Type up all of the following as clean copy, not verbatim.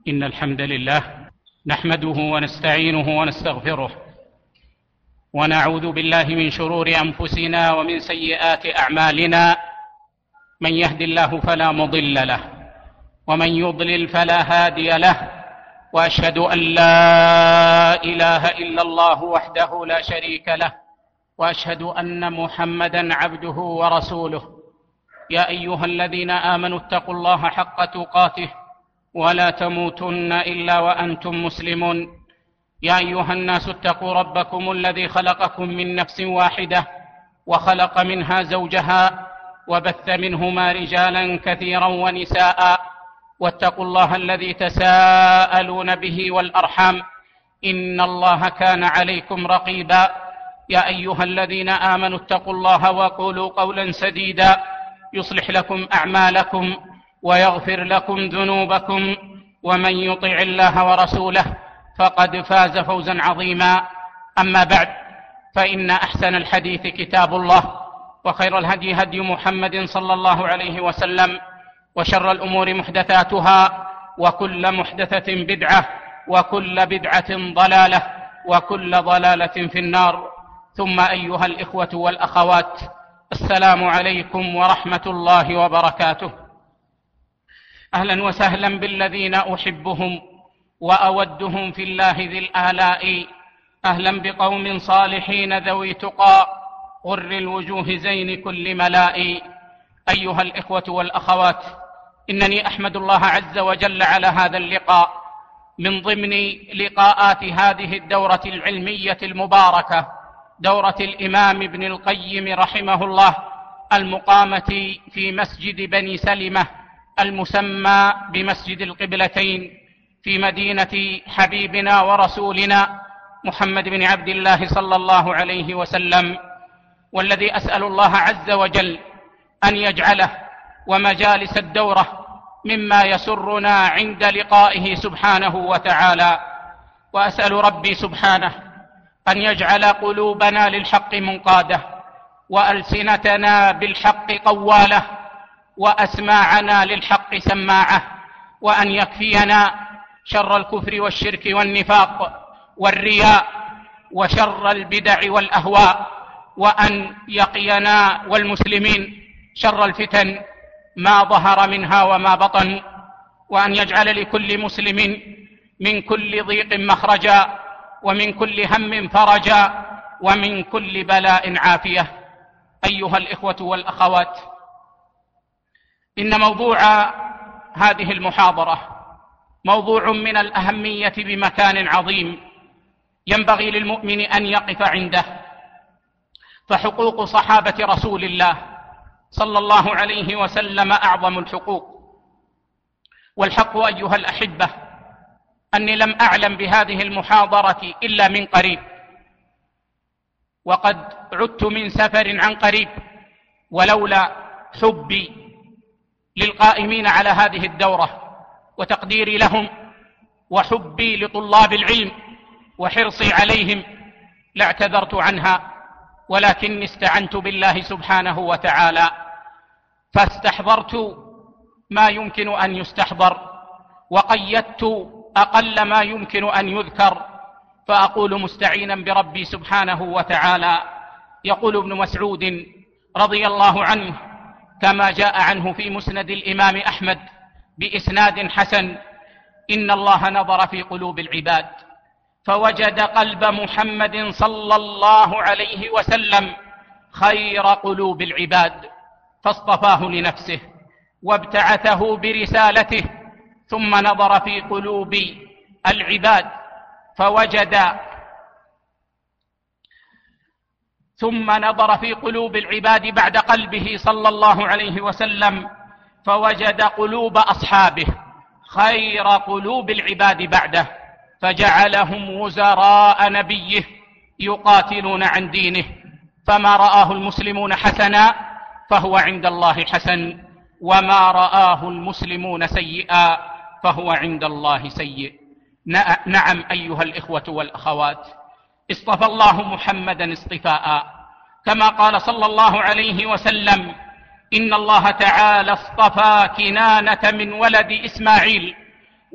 إن الحمد لله نحمده ونستعينه ونستغفره، ونعوذ بالله من شرور أنفسنا ومن سيئات أعمالنا. من يهد الله فلا مضل له، ومن يضلل فلا هادي له، وأشهد أن لا إله إلا الله وحده لا شريك له، وأشهد أن محمدًا عبده ورسوله. يا أيها الذين آمنوا اتقوا الله حق تقاته ولا تموتن إلا وأنتم مسلمون. يا أيها الناس اتقوا ربكم الذي خلقكم من نفس واحدة وخلق منها زوجها وبث منهما رجالا كثيرا ونساء، واتقوا الله الذي تساءلون به والأرحام، إن الله كان عليكم رقيبا. يا أيها الذين آمنوا اتقوا الله وقولوا قولا سديدا يصلح لكم أعمالكم ويغفر لكم ذنوبكم، ومن يطع الله ورسوله فقد فاز فوزا عظيما. أما بعد، فإن أحسن الحديث كتاب الله، وخير الهدي هدي محمد صلى الله عليه وسلم، وشر الأمور محدثاتها، وكل محدثة بدعة، وكل بدعة ضلالة، وكل ضلالة في النار. ثم أيها الإخوة والأخوات، السلام عليكم ورحمة الله وبركاته. أهلا وسهلا بالذين أحبهم وأودهم في الله ذي الآلاء. أهلا بقوم صالحين ذوي تقى غر الوجوه زين كل ملاء. أيها الإخوة والأخوات، إنني أحمد الله عز وجل على هذا اللقاء من ضمن لقاءات هذه الدورة العلمية المباركة، دورة الإمام ابن القيم رحمه الله، المقامة في مسجد بني سلمة المسمى بمسجد القبلتين في مدينة حبيبنا ورسولنا محمد بن عبد الله صلى الله عليه وسلم، والذي أسأل الله عز وجل أن يجعله ومجالس الدورة مما يسرنا عند لقائه سبحانه وتعالى. وأسأل ربي سبحانه أن يجعل قلوبنا للحق منقادة، وألسنتنا بالحق قوالة، وأسماعنا للحق سماعة، وأن يكفينا شر الكفر والشرك والنفاق والرياء وشر البدع والأهواء، وأن يقينا والمسلمين شر الفتن ما ظهر منها وما بطن، وأن يجعل لكل مسلم من كل ضيق مخرجا، ومن كل هم فرجا، ومن كل بلاء عافية. أيها الإخوة والأخوات، إن موضوع هذه المحاضرة موضوع من الأهمية بمكان عظيم ينبغي للمؤمن أن يقف عنده، فحقوق صحابة رسول الله صلى الله عليه وسلم أعظم الحقوق. والحق أيها الأحبة أني لم أعلم بهذه المحاضرة إلا من قريب، وقد عدت من سفر عن قريب، ولولا حبي للقائمين على هذه الدورة وتقديري لهم وحبي لطلاب العلم وحرصي عليهم لاعتذرت عنها، ولكني استعنت بالله سبحانه وتعالى فاستحضرت ما يمكن أن يستحضر، وقيدت أقل ما يمكن أن يذكر، فأقول مستعينا بربي سبحانه وتعالى. يقول ابن مسعود رضي الله عنه كما جاء عنه في مسند الإمام أحمد بإسناد حسن: إن الله نظر في قلوب العباد فوجد قلب محمد صلى الله عليه وسلم خير قلوب العباد، فاصطفاه لنفسه وابتعثه برسالته، ثم نظر في قلوب العباد بعد قلبه صلى الله عليه وسلم فوجد قلوب أصحابه خير قلوب العباد بعده، فجعلهم وزراء نبيه يقاتلون عن دينه، فما رآه المسلمون حسنا فهو عند الله حسن، وما رآه المسلمون سيئا فهو عند الله سيء. نعم أيها الإخوة والأخوات، اصطفى الله محمدا اصطفاء، كما قال صلى الله عليه وسلم: إن الله تعالى اصطفى كنانة من ولد إسماعيل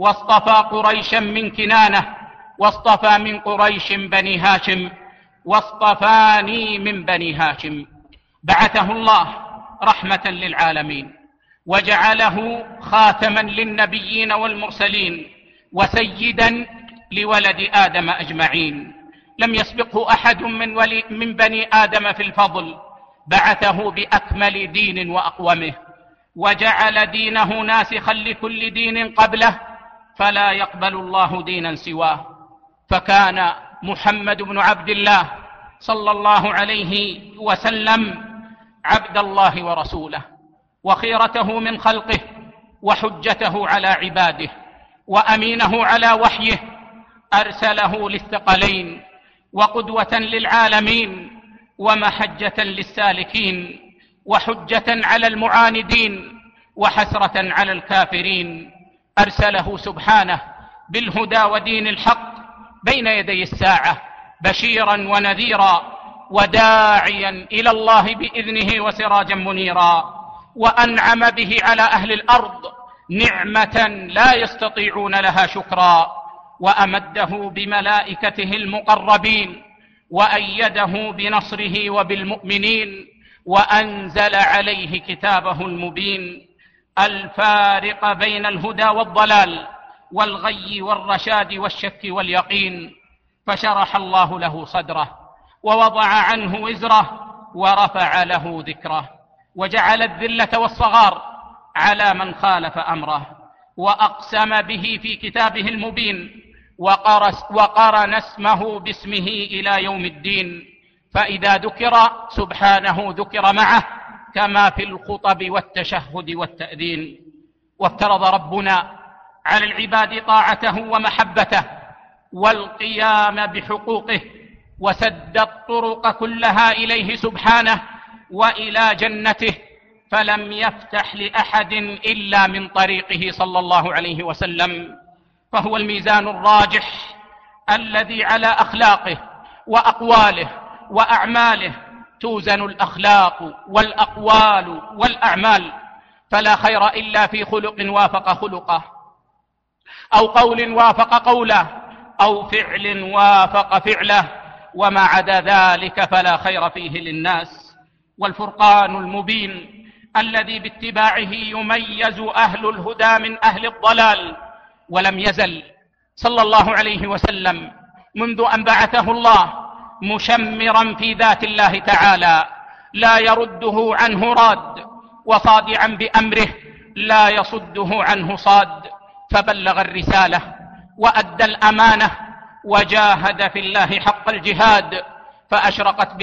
واصطفى قريشا من كنانة، واصطفى من قريش بني هاشم، واصطفاني من بني هاشم. بعثه الله رحمة للعالمين، وجعله خاتما للنبيين والمرسلين، وسيدا لولد آدم أجمعين. لم يسبقه أحد من بني آدم في الفضل، بعثه بأكمل دين وأقومه، وجعل دينه ناسخا لكل دين قبله، فلا يقبل الله دينا سواه. فكان محمد بن عبد الله صلى الله عليه وسلم عبد الله ورسوله، وخيرته من خلقه، وحجته على عباده، وأمينه على وحيه، أرسله للثقلين، وقدوة للعالمين، ومحجة للسالكين، وحجة على المعاندين، وحسرة على الكافرين. أرسله سبحانه بالهدى ودين الحق بين يدي الساعة، بشيرا ونذيرا، وداعيا إلى الله بإذنه، وسراجا منيرا. وأنعم به على أهل الأرض نعمة لا يستطيعون لها شكرا، وأمده بملائكته المقربين، وأيده بنصره وبالمؤمنين، وأنزل عليه كتابه المبين الفارق بين الهدى والضلال، والغي والرشاد والشك واليقين. فشرح الله له صدره، ووضع عنه وزره، ورفع له ذكره، وجعل الذلة والصغار على من خالف أمره، وأقسم به في كتابه المبين، وقرن اسمه باسمه إلى يوم الدين. فإذا ذكر سبحانه ذكر معه، كما في الخطب والتشهد والتأذين. وافترض ربنا على العباد طاعته ومحبته، والقيام بحقوقه، وسد الطرق كلها إليه سبحانه وإلى جنته، فلم يفتح لأحد إلا من طريقه صلى الله عليه وسلم. فهو الميزان الراجح الذي على أخلاقه وأقواله وأعماله توزن الأخلاق والأقوال والأعمال، فلا خير إلا في خلق وافق خلقه، أو قول وافق قوله، أو فعل وافق فعله، وما عدا ذلك فلا خير فيه للناس. والفرقان المبين الذي باتباعه يميز أهل الهدى من أهل الضلال. ولم يزل صلى الله عليه وسلم منذ أن بعثه الله مشمرا في ذات الله تعالى، لا يرده عنه راد، وصادعا بأمره لا يصده عنه صاد. فبلغ الرسالة وأدى الأمانة، وجاهد في الله حق الجهاد، فأشرقت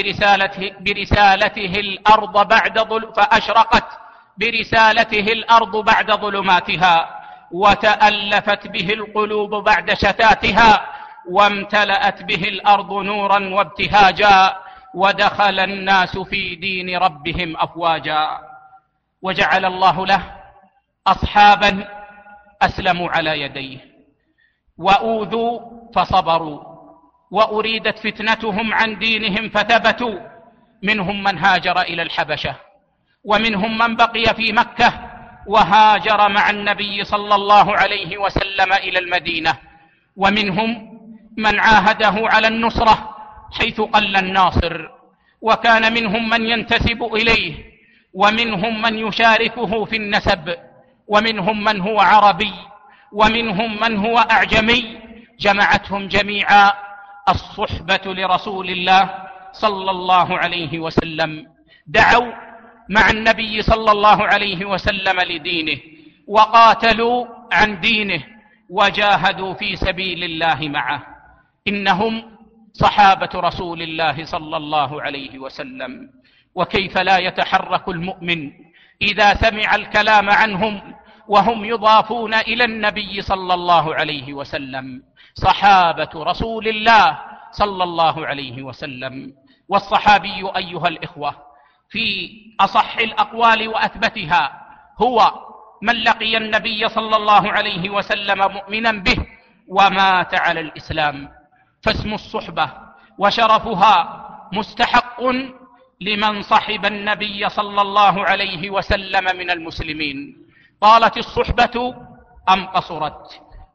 برسالته الأرض بعد ظلماتها، وتألفت به القلوب بعد شتاتها، وامتلأت به الأرض نورا وابتهاجا، ودخل الناس في دين ربهم أفواجا. وجعل الله له أصحابا أسلموا على يديه، وأوذوا فصبروا، وأريدت فتنتهم عن دينهم فثبتوا. منهم من هاجر إلى الحبشة، ومنهم من بقي في مكة وهاجر مع النبي صلى الله عليه وسلم إلى المدينة، ومنهم من عاهده على النصرة حيث قل الناصر، وكان منهم من ينتسب إليه، ومنهم من يشاركه في النسب، ومنهم من هو عربي، ومنهم من هو أعجمي. جمعتهم جميعا الصحبة لرسول الله صلى الله عليه وسلم، دعوا مع النبي صلى الله عليه وسلم لدينه، وقاتلوا عن دينه، وجاهدوا في سبيل الله معه. إنهم صحابة رسول الله صلى الله عليه وسلم. وكيف لا يتحرك المؤمن إذا سمع الكلام عنهم وهم يضافون إلى النبي صلى الله عليه وسلم، صحابة رسول الله صلى الله عليه وسلم. والصحابي أيها الإخوة في أصح الأقوال وأثبتها هو من لقي النبي صلى الله عليه وسلم مؤمنا به ومات على الإسلام. فاسم الصحبة وشرفها مستحق لمن صحب النبي صلى الله عليه وسلم من المسلمين، طالت الصحبة أم قصرت.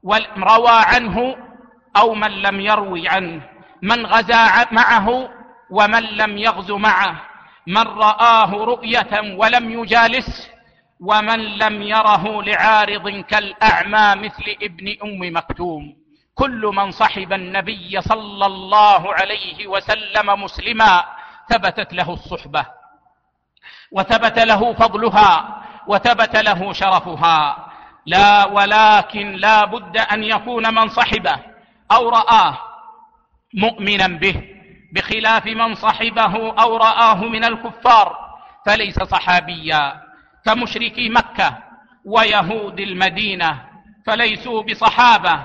روى عنه أو من لم يروي عنه، من غزا معه ومن لم يغز معه، من رآه رؤية ولم يجالسه، ومن لم يره لعارض كالأعمى مثل ابن أم مكتوم. كل من صحب النبي صلى الله عليه وسلم مسلما ثبتت له الصحبة وثبت له فضلها وثبت له شرفها. ولكن لا بد أن يكون من صحبه أو رآه مؤمنا به، بخلاف من صحبه أو رآه من الكفار فليس صحابيا، كمشركي مكة ويهود المدينة فليسوا بصحابة.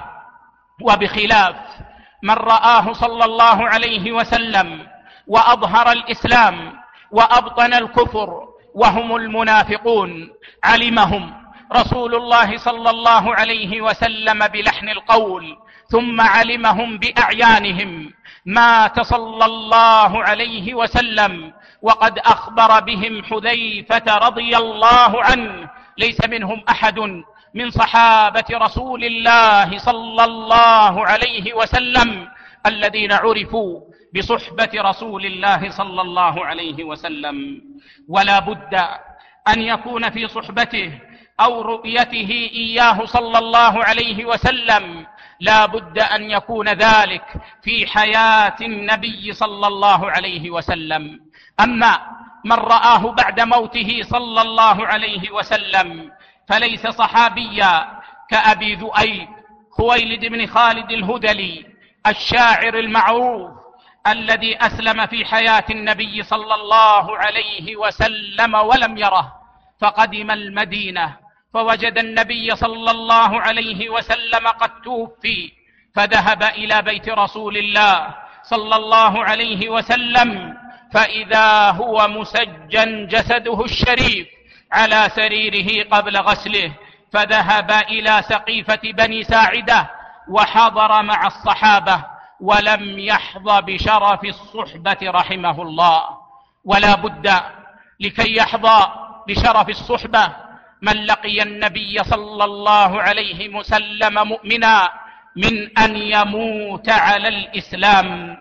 وبخلاف من رآه صلى الله عليه وسلم وأظهر الإسلام وأبطن الكفر وهم المنافقون، علمهم رسول الله صلى الله عليه وسلم بلحن القول، ثم علمهم بأعيانهم. مات صلى الله عليه وسلم وقد أخبر بهم حذيفة رضي الله عنه: ليس منهم أحد من صحابة رسول الله صلى الله عليه وسلم الذين عرفوا بصحبة رسول الله صلى الله عليه وسلم. ولا بد أن يكون في صحبته أو رؤيته إياه صلى الله عليه وسلم، لا بد أن يكون ذلك في حياة النبي صلى الله عليه وسلم. أما من رآه بعد موته صلى الله عليه وسلم فليس صحابيا، كأبي ذؤيب خويلد بن خالد الهذلي الشاعر المعروف الذي أسلم في حياة النبي صلى الله عليه وسلم ولم يره، فقدم المدينة فوجد النبي صلى الله عليه وسلم قد توفي، فذهب إلى بيت رسول الله صلى الله عليه وسلم فإذا هو مسجن جسده الشريف على سريره قبل غسله، فذهب إلى سقيفة بني ساعدة وحضر مع الصحابة ولم يحظى بشرف الصحبة رحمه الله. ولا بد لكي يحظى بشرف الصحبة من لقي النبي صلى الله عليه وسلم مؤمنا من أن يموت على الإسلام،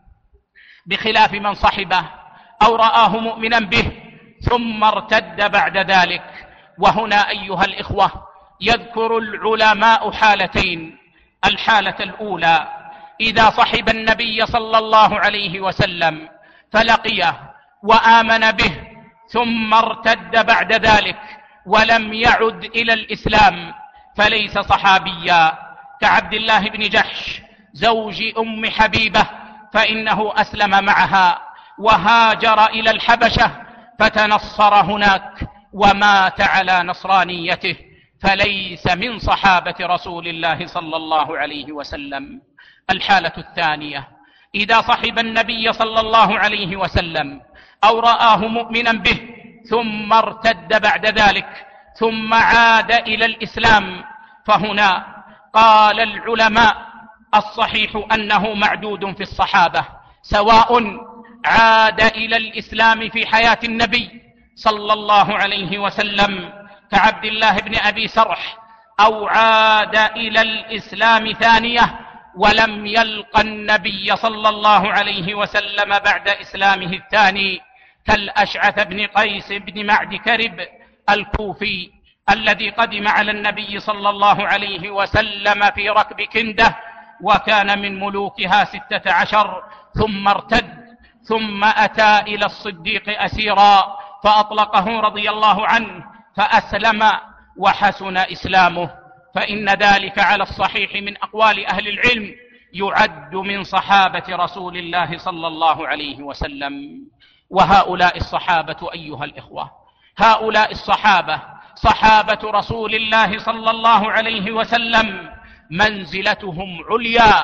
بخلاف من صحبه أو رآه مؤمنا به ثم ارتد بعد ذلك. وهنا أيها الإخوة يذكر العلماء حالتين: الحالة الأولى إذا صحب النبي صلى الله عليه وسلم فلقيه وآمن به ثم ارتد بعد ذلك ولم يعد إلى الإسلام فليس صحابيا، كعبد الله بن جحش زوج أم حبيبة، فإنه أسلم معها وهاجر إلى الحبشة فتنصر هناك ومات على نصرانيته، فليس من صحابة رسول الله صلى الله عليه وسلم. الحالة الثانية إذا صحب النبي صلى الله عليه وسلم أو رآه مؤمنا به ثم ارتد بعد ذلك ثم عاد إلى الإسلام، فهنا قال العلماء الصحيح أنه معدود في الصحابة، سواء عاد إلى الإسلام في حياة النبي صلى الله عليه وسلم كعبد الله بن أبي سرح، أو عاد إلى الإسلام ثانية ولم يلق النبي صلى الله عليه وسلم بعد إسلامه الثاني، كالأشعث بن قيس بن معد كرب الكوفي الذي قدم على النبي صلى الله عليه وسلم في ركب كنده وكان من ملوكها 16 ثم ارتد، ثم أتى إلى الصديق أسيرا فأطلقه رضي الله عنه فأسلم وحسن إسلامه، فإن ذلك على الصحيح من أقوال أهل العلم يعد من صحابة رسول الله صلى الله عليه وسلم. وهؤلاء الصحابة أيها الإخوة، هؤلاء الصحابة صحابة رسول الله صلى الله عليه وسلم منزلتهم عليا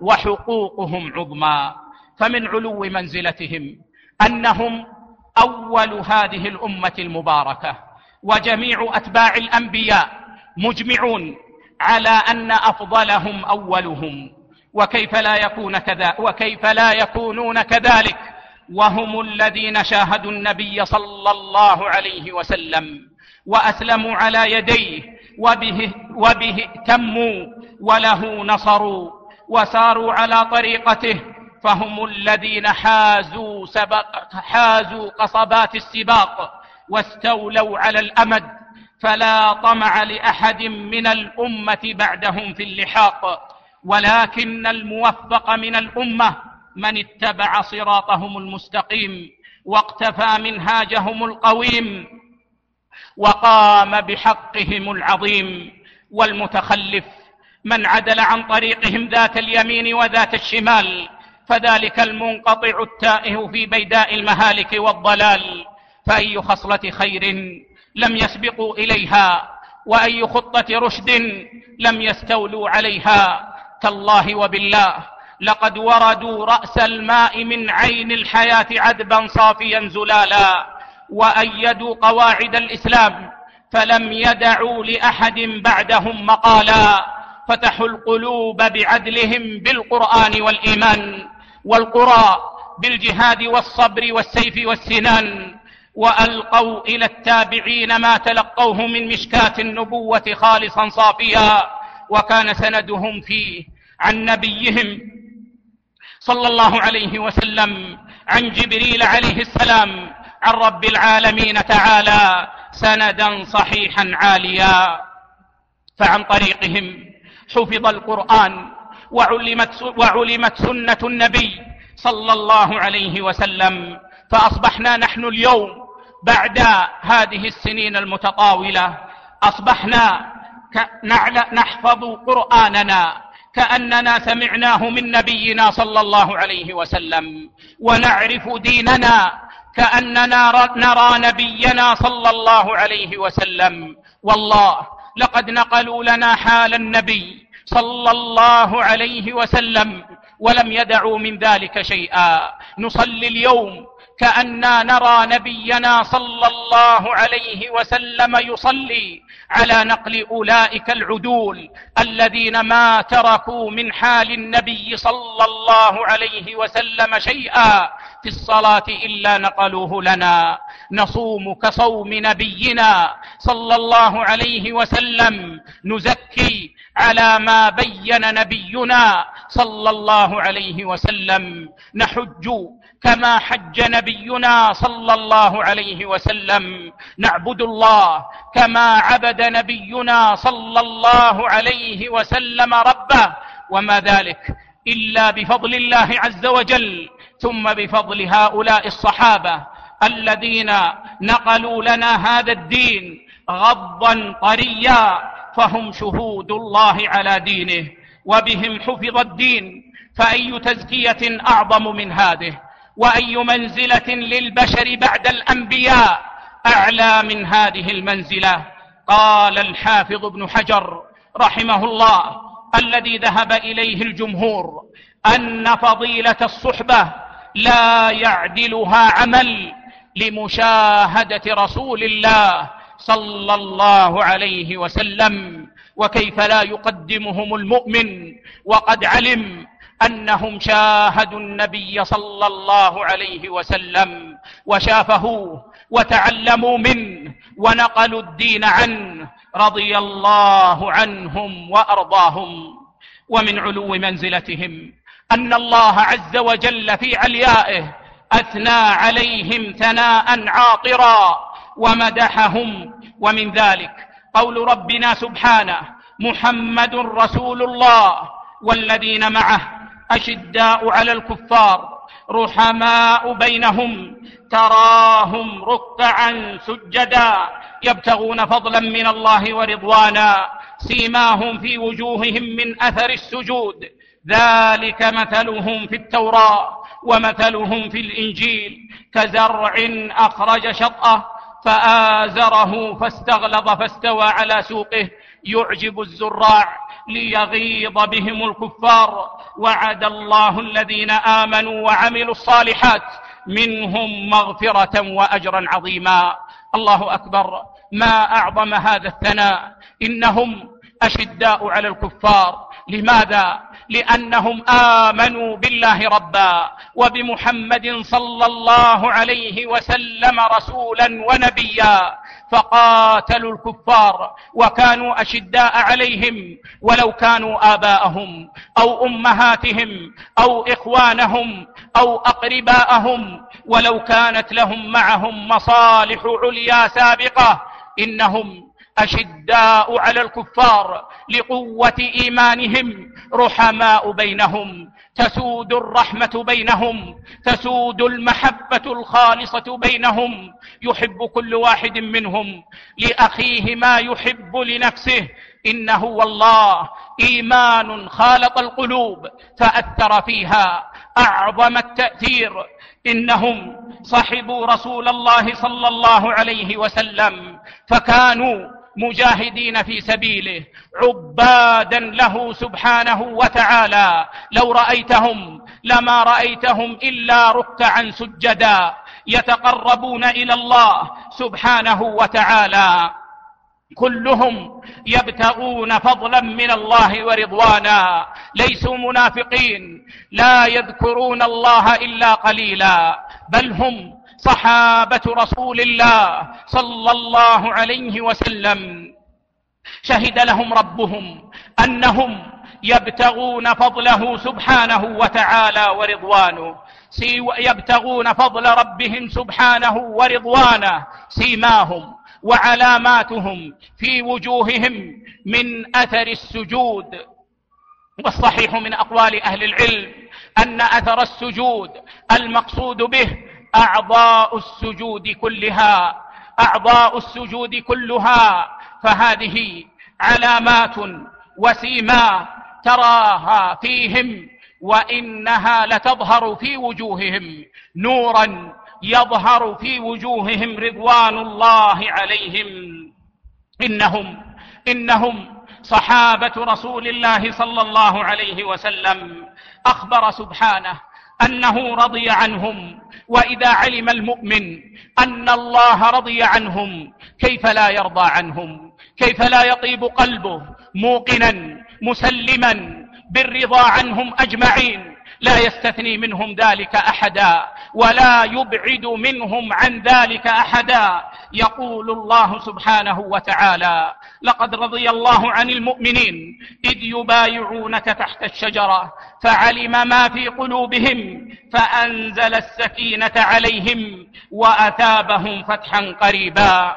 وحقوقهم عظمى. فمن علو منزلتهم أنهم أول هذه الأمة المباركة، وجميع أتباع الأنبياء مجمعون على أن أفضلهم أولهم، وكيف لا يكونون كذلك وهم الذين شاهدوا النبي صلى الله عليه وسلم وأسلموا على يديه وبه اهتموا وله نصروا وساروا على طريقته، فهم الذين حازوا قصبات السباق واستولوا على الأمد، فلا طمع لأحد من الأمة بعدهم في اللحاق، ولكن الموفق من الأمة من اتبع صراطهم المستقيم واقتفى منهاجهم القويم وقام بحقهم العظيم. والمتخلف من عدل عن طريقهم ذات اليمين وذات الشمال، فذلك المنقطع التائه في بيداء المهالك والضلال. فأي خصلة خير لم يسبقوا إليها، وأي خطة رشد لم يستولوا عليها. تالله وبالله لقد وردوا رأس الماء من عين الحياة عذبا صافيا زلالا، وأيدوا قواعد الإسلام فلم يدعوا لأحد بعدهم مقالا، فتحوا القلوب بعدلهم بالقرآن والإيمان، والقرى بالجهاد والصبر والسيف والسنان، وألقوا إلى التابعين ما تلقوه من مشكاة النبوة خالصا صافيا، وكان سندهم فيه عن نبيهم صلى الله عليه وسلم عن جبريل عليه السلام عن رب العالمين تعالى سندا صحيحا عاليا. فعن طريقهم حفظ القرآن وعلمت سنة النبي صلى الله عليه وسلم، فأصبحنا نحن اليوم بعد هذه السنين المتطاولة أصبحنا نحفظ قرآننا كأننا سمعناه من نبينا صلى الله عليه وسلم، ونعرف ديننا كأننا نرى نبينا صلى الله عليه وسلم. والله لقد نقلوا لنا حال النبي صلى الله عليه وسلم ولم يدعوا من ذلك شيئا. نصلي اليوم كأننا نرى نبينا صلى الله عليه وسلم يصلي على نقل أولئك العدول الذين ما تركوا من حال النبي صلى الله عليه وسلم شيئا في الصلاة إلا نقلوه لنا. نصوم كصوم نبينا صلى الله عليه وسلم، نزكي على ما بين نبينا صلى الله عليه وسلم، نحج كما حج نبينا صلى الله عليه وسلم، نعبد الله كما عبد نبينا صلى الله عليه وسلم ربه، وما ذلك إلا بفضل الله عز وجل، ثم بفضل هؤلاء الصحابة الذين نقلوا لنا هذا الدين غضا طريا، فهم شهود الله على دينه وبهم حفظ الدين. فأي تزكية أعظم من هذه، وأي منزلة للبشر بعد الأنبياء أعلى من هذه المنزلة. قال الحافظ ابن حجر رحمه الله الذي ذهب إليه الجمهور أن فضيلة الصحبة لا يعدلها عمل لمشاهدة رسول الله صلى الله عليه وسلم، وكيف لا يقدمهم المؤمن وقد علم أنهم شاهدوا النبي صلى الله عليه وسلم وشافه وتعلموا منه ونقلوا الدين عنه رضي الله عنهم وأرضاهم. ومن علو منزلتهم أن الله عز وجل في عليائه أثنى عليهم ثناء عاطرا ومدحهم، ومن ذلك قول ربنا سبحانه: محمد رسول الله والذين معه أشداء على الكفار رحماء بينهم تراهم ركعا سجدا يبتغون فضلا من الله ورضوانا سيماهم في وجوههم من أثر السجود ذلك مثلهم في التوراة ومثلهم في الإنجيل كزرع أخرج شطأه فآزره فاستغلظ فاستوى على سوقه يعجب الزراع ليغيظ بهم الكفار وعد الله الذين آمنوا وعملوا الصالحات منهم مغفرة وأجرا عظيما. الله أكبر، ما أعظم هذا الثناء. إنهم أشداء على الكفار. لماذا؟ لأنهم آمنوا بالله ربا وبمحمد صلى الله عليه وسلم رسولا ونبيا، فقاتلوا الكفار وكانوا أشداء عليهم ولو كانوا آباءهم أو أمهاتهم أو إخوانهم أو أقرباءهم ولو كانت لهم معهم مصالح عليا سابقة. إنهم أشداء على الكفار لقوة إيمانهم، رحماء بينهم، تسود الرحمة بينهم، تسود المحبة الخالصة بينهم، يحب كل واحد منهم لأخيه ما يحب لنفسه. إنه والله إيمان خالط القلوب فأثر فيها أعظم التأثير. إنهم صحبوا رسول الله صلى الله عليه وسلم فكانوا مجاهدين في سبيله، عبادا له سبحانه وتعالى. لو رأيتهم لما رأيتهم إلا ركعا سجدا يتقربون إلى الله سبحانه وتعالى. كلهم يبتغون فضلا من الله ورضوانا، ليسوا منافقين، لا يذكرون الله إلا قليلا، بل هم صحابة رسول الله صلى الله عليه وسلم. شهد لهم ربهم أنهم يبتغون فضله سبحانه وتعالى ورضوانه، يبتغون فضل ربهم سبحانه ورضوانه، سيماهم وعلاماتهم في وجوههم من أثر السجود. والصحيح من أقوال أهل العلم أن أثر السجود المقصود به أعضاء السجود كلها، فهذه علامات وسيما تراها فيهم، وإنها لتظهر في وجوههم نورا يظهر في وجوههم رضوان الله عليهم. إنهم صحابة رسول الله صلى الله عليه وسلم. أخبر سبحانه أنه رضي عنهم، وإذا علم المؤمن أن الله رضي عنهم كيف لا يرضى عنهم؟ كيف لا يطيب قلبه موقنا مسلما بالرضا عنهم أجمعين، لا يستثني منهم ذلك أحدا ولا يبعد منهم عن ذلك أحدا. يقول الله سبحانه وتعالى: لقد رضي الله عن المؤمنين إذ يبايعونك تحت الشجرة فعلم ما في قلوبهم فأنزل السكينة عليهم وأثابهم فتحا قريبا.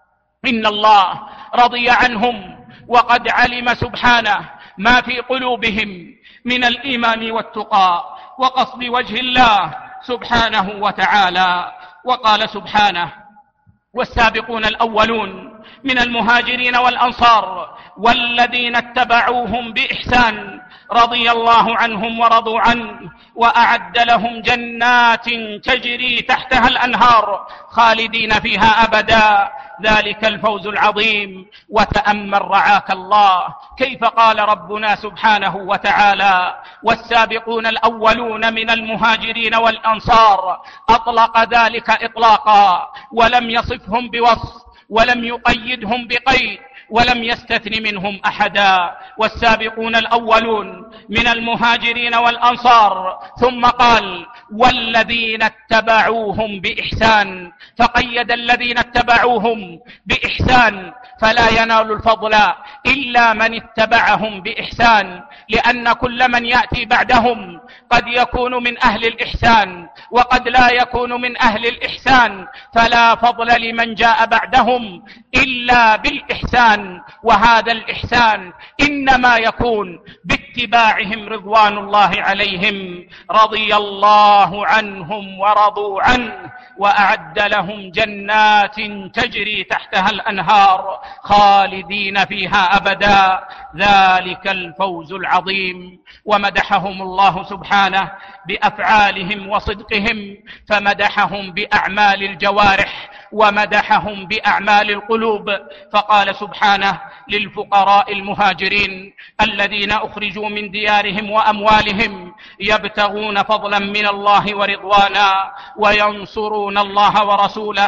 إن الله رضي عنهم وقد علم سبحانه ما في قلوبهم من الإيمان والتقى وقصد وجه الله سبحانه وتعالى. وقال سبحانه: والسابقون الأولون من المهاجرين والأنصار والذين اتبعوهم بإحسان رضي الله عنهم ورضوا عنه وأعد لهم جنات تجري تحتها الأنهار خالدين فيها أبدا ذلك الفوز العظيم. وتأمل رعاك الله كيف قال ربنا سبحانه وتعالى: والسابقون الأولون من المهاجرين والأنصار، أطلق ذلك إطلاقا ولم يصفهم بوصف ولم يقيدهم بقيد ولم يستثن منهم أحدا. والسابقون الأولون من المهاجرين والأنصار، ثم قال: والذين اتبعوهم بإحسان، فقيد الذين اتبعوهم بإحسان، فلا ينال الفضل إلا من اتبعهم بإحسان، لأن كل من يأتي بعدهم قد يكون من أهل الإحسان وقد لا يكون من أهل الإحسان، فلا فضل لمن جاء بعدهم إلا بالإحسان. وهذا الإحسان إنما يكون باتباعهم رضوان الله عليهم، رضي الله عنهم ورضوا عنه وأعد لهم جنات تجري تحتها الأنهار خالدين فيها أبدا ذلك الفوز العظيم. ومدحهم الله سبحانه بأفعالهم وصدقهم، فمدحهم بأعمال الجوارح ومدحهم بأعمال القلوب، فقال سبحانه للفقراء المهاجرين الذين أخرجوا من ديارهم وأموالهم يبتغون فضلا من الله ورضوانا وينصرون الله ورسوله: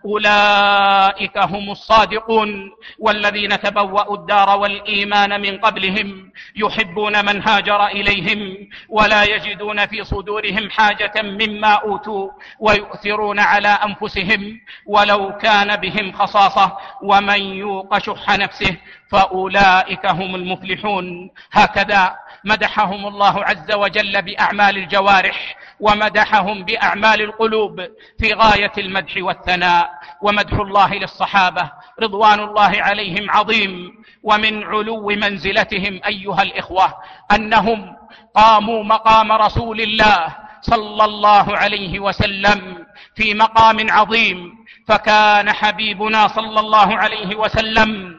أولئك هم الصادقون والذين تبوأوا الدار والإيمان من قبلهم يحبون من هاجر إليهم ولا يجدون في صدورهم حاجة مما أوتوا ويؤثرون على أنفسهم ولو كان بهم خصاصة ومن يوق شح نفسه فأولئك هم المفلحون. هكذا مدحهم الله عز وجل بأعمال الجوارح ومدحهم بأعمال القلوب في غاية المدح والثناء. ومدح الله للصحابة رضوان الله عليهم عظيم، ومن علو منزلتهم أيها الإخوة أنهم قاموا مقام رسول الله صلى الله عليه وسلم في مقام عظيم. فكان حبيبنا صلى الله عليه وسلم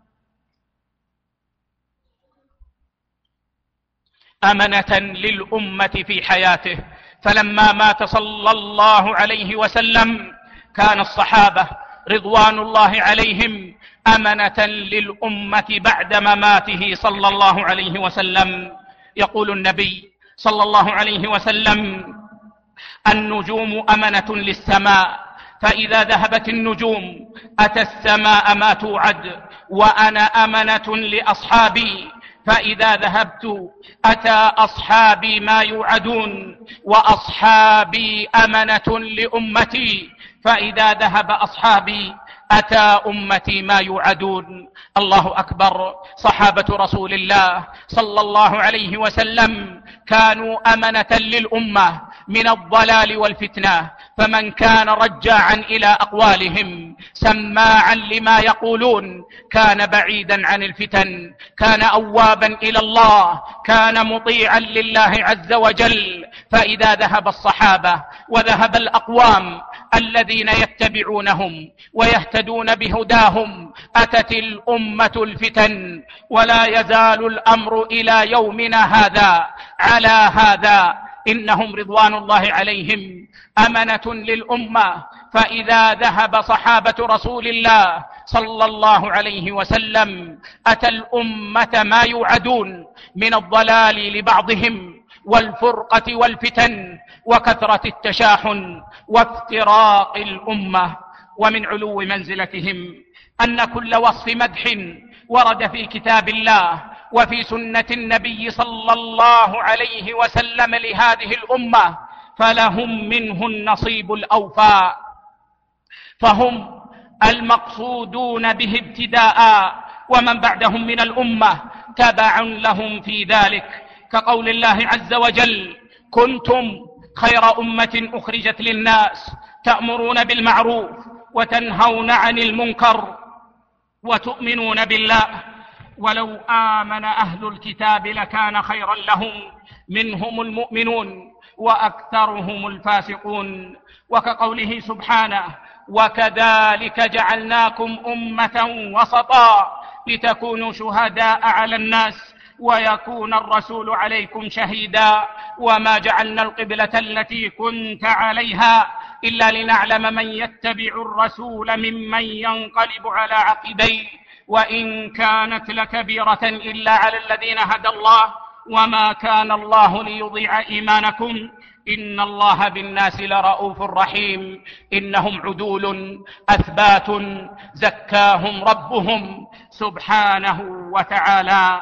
أمنة للأمة في حياته، فلما مات صلى الله عليه وسلم كان الصحابة رضوان الله عليهم أمنة للأمة بعد مماته صلى الله عليه وسلم. يقول النبي صلى الله عليه وسلم: النجوم أمنة للسماء، فإذا ذهبت النجوم أتى السماء ما توعد، وأنا أمنة لأصحابي، فإذا ذهبت أتى أصحابي ما يوعدون، وأصحابي أمنة لأمتي، فإذا ذهب أصحابي أتى أمتي ما يوعدون. الله أكبر. صحابة رسول الله صلى الله عليه وسلم كانوا أمنة للأمة من الضلال والفتنة، فمن كان رجاعا إلى أقوالهم سماعا لما يقولون كان بعيدا عن الفتن، كان أوابا إلى الله، كان مطيعا لله عز وجل. فإذا ذهب الصحابة وذهب الأقوام الذين يتبعونهم ويهتدون بهداهم أتت الأمة الفتن، ولا يزال الأمر إلى يومنا هذا على هذا. إنهم رضوان الله عليهم أمنة للأمة، فإذا ذهب صحابة رسول الله صلى الله عليه وسلم أتى الأمة ما يوعدون من الضلال لبعضهم والفرقة والفتن وكثرة التشاحن وافتراق الأمة. ومن علو منزلتهم أن كل وصف مدح ورد في كتاب الله وفي سنة النبي صلى الله عليه وسلم لهذه الأمة فلهم منه النصيب الأوفى، فهم المقصودون به ابتداء، ومن بعدهم من الأمة تبع لهم في ذلك، كقول الله عز وجل: كنتم خير أمة أخرجت للناس تأمرون بالمعروف وتنهون عن المنكر وتؤمنون بالله ولو آمن أهل الكتاب لكان خيرا لهم منهم المؤمنون وأكثرهم الفاسقون. وكقوله سبحانه: وكذلك جعلناكم أمة وسطا لتكونوا شهداء على الناس ويكون الرسول عليكم شهيدا وما جعلنا القبلة التي كنت عليها إلا لنعلم من يتبع الرسول ممن ينقلب على عقبيه وإن كانت لكبيرة إلا على الذين هدى الله وما كان الله ليضيع إيمانكم إن الله بالناس لرؤوف رحيم. إنهم عدول أثبات زكاهم ربهم سبحانه وتعالى.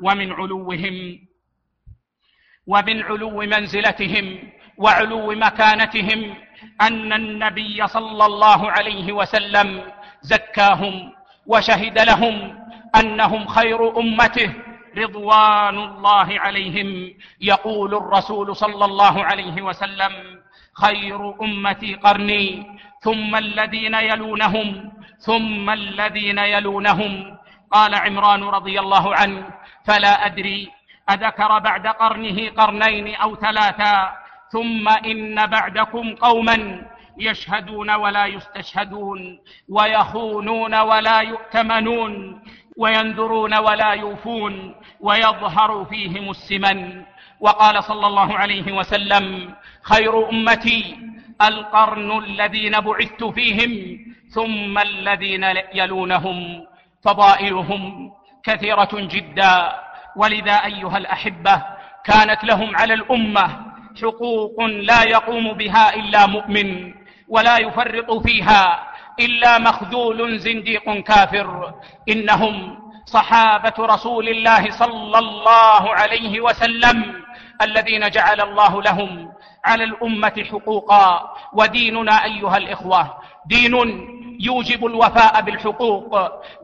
ومن علو منزلتهم وعلو مكانتهم أن النبي صلى الله عليه وسلم زكاهم وشهد لهم أنهم خير أمته رضوان الله عليهم. يقول الرسول صلى الله عليه وسلم: خير أمتي قرني ثم الذين يلونهم ثم الذين يلونهم. قال عمران رضي الله عنه: فلا أدري أذكر بعد قرنه قرنين أو ثلاثا، ثم إن بعدكم قوما يشهدون ولا يستشهدون ويخونون ولا يؤتمنون وينذرون ولا يوفون ويظهر فيهم السمن. وقال صلى الله عليه وسلم: خير أمتي القرن الذين بعثت فيهم ثم الذين يلونهم. فضائلهم كثيرة جدا، ولذا أيها الأحبة كانت لهم على الأمة حقوق لا يقوم بها إلا مؤمن ولا يفرط فيها إلا مخذول زنديق كافر. إنهم صحابة رسول الله صلى الله عليه وسلم الذين جعل الله لهم على الأمة حقوقا. وديننا أيها الإخوة دين يوجب الوفاء بالحقوق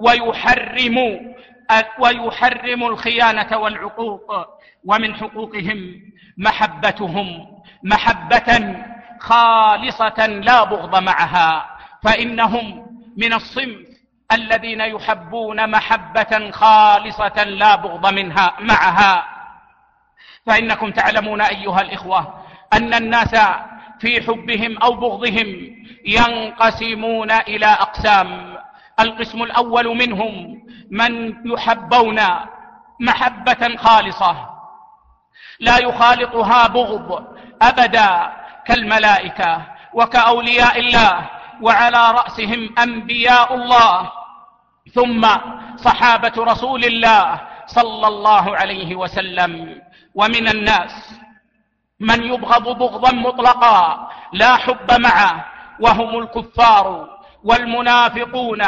ويحرم الخيانة والعقوق. ومن حقوقهم محبتهم محبة خالصة لا بغض معها، فإنهم من الصنف الذين يحبون محبة خالصة لا بغض معها. فإنكم تعلمون أيها الإخوة أن الناس في حبهم أو بغضهم ينقسمون إلى أقسام. القسم الأول منهم من يحبون محبة خالصة لا يخالطها بغض أبدا، كالملائكة وكأولياء الله، وعلى رأسهم أنبياء الله، ثم صحابة رسول الله صلى الله عليه وسلم. ومن الناس من يبغض بغضا مطلقا لا حب معه، وهم الكفار والمنافقون،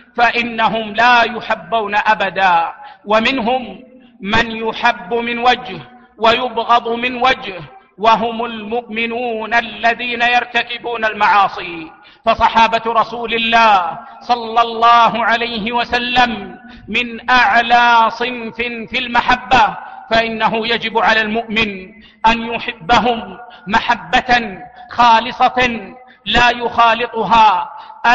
فإنهم لا يحبون أبدا. ومنهم من يحب من وجه ويبغض من وجه، وهم المؤمنون الذين يرتكبون المعاصي. فصحابة رسول الله صلى الله عليه وسلم من أعلى صنف في المحبة، فإنه يجب على المؤمن أن يحبهم محبة خالصة لا يخالطها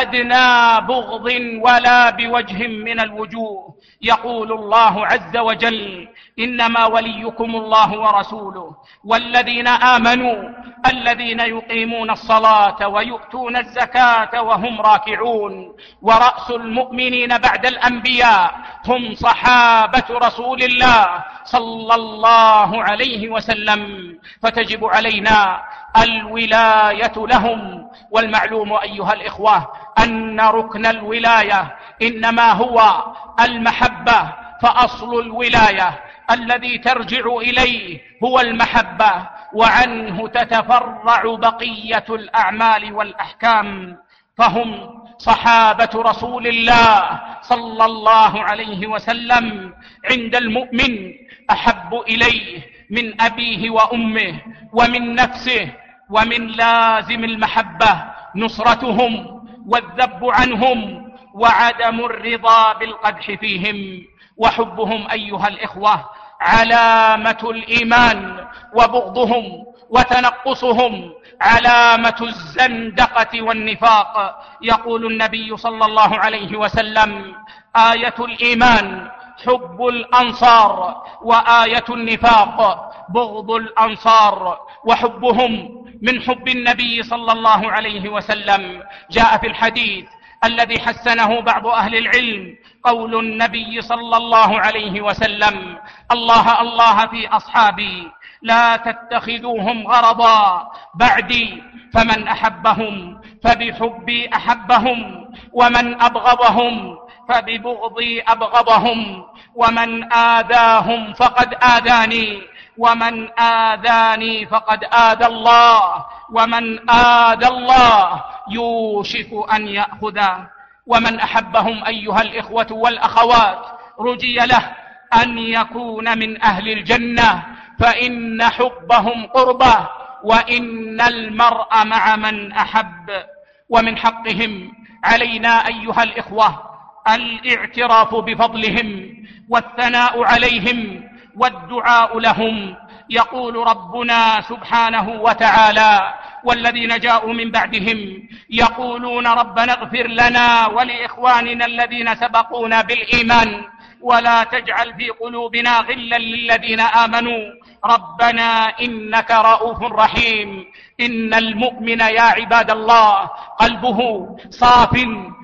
أدنى بغض ولا بوجه من الوجوه. يقول الله عز وجل: إنما وليكم الله ورسوله والذين آمنوا الذين يقيمون الصلاة ويؤتون الزكاة وهم راكعون. ورأس المؤمنين بعد الأنبياء هم صحابة رسول الله صلى الله عليه وسلم، فتجب علينا الولاية لهم. والمعلوم أيها الإخوة أن ركن الولاية إنما هو المحبة، فأصل الولاية الذي ترجع إليه هو المحبة، وعنه تتفرع بقية الأعمال والأحكام. فهم صحابة رسول الله صلى الله عليه وسلم عند المؤمن أحب إليه من أبيه وأمه ومن نفسه. ومن لازم المحبة نصرتهم والذب عنهم وعدم الرضا بالقدح فيهم. وحبهم أيها الإخوة علامة الإيمان، وبغضهم وتنقصهم علامة الزندقة والنفاق. يقول النبي صلى الله عليه وسلم: آية الإيمان حب الأنصار، وآية النفاق بغض الأنصار. وحبهم من حب النبي صلى الله عليه وسلم. جاء في الحديث الذي حسنه بعض أهل العلم قول النبي صلى الله عليه وسلم: الله الله في أصحابي لا تتخذوهم غرضا بعدي، فمن أحبهم فبحبي أحبهم، ومن أبغضهم فببغضي أبغضهم، ومن آذاهم فقد آذاني، ومن آذاني فقد آذى الله، ومن آذى الله يوشك أن يأخذه. ومن أحبهم أيها الإخوة والأخوات رجي له أن يكون من أهل الجنة، فإن حبهم قربة، وإن المرء مع من أحب. ومن حقهم علينا أيها الإخوة الاعتراف بفضلهم والثناء عليهم والدعاء لهم. يقول ربنا سبحانه وتعالى: والذين جاءوا من بعدهم يقولون ربنا اغفر لنا ولإخواننا الذين سبقونا بالإيمان ولا تجعل في قلوبنا غلا للذين آمنوا ربنا إنك رؤوف رحيم. إن المؤمن يا عباد الله قلبه صاف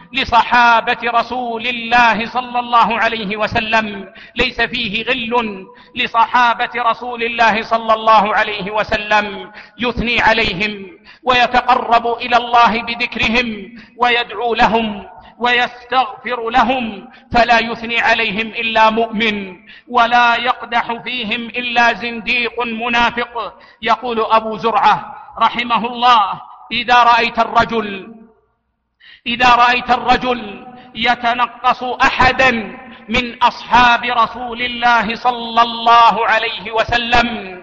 لصحابة رسول الله صلى الله عليه وسلم، ليس فيه غل لصحابة رسول الله صلى الله عليه وسلم، يثني عليهم ويتقرب إلى الله بذكرهم ويدعو لهم ويستغفر لهم، فلا يثني عليهم إلا مؤمن، ولا يقدح فيهم إلا زنديق منافق. يقول أبو زرعة رحمه الله: إذا رأيت الرجل إذا رأيت الرجل يتنقص أحدا من أصحاب رسول الله صلى الله عليه وسلم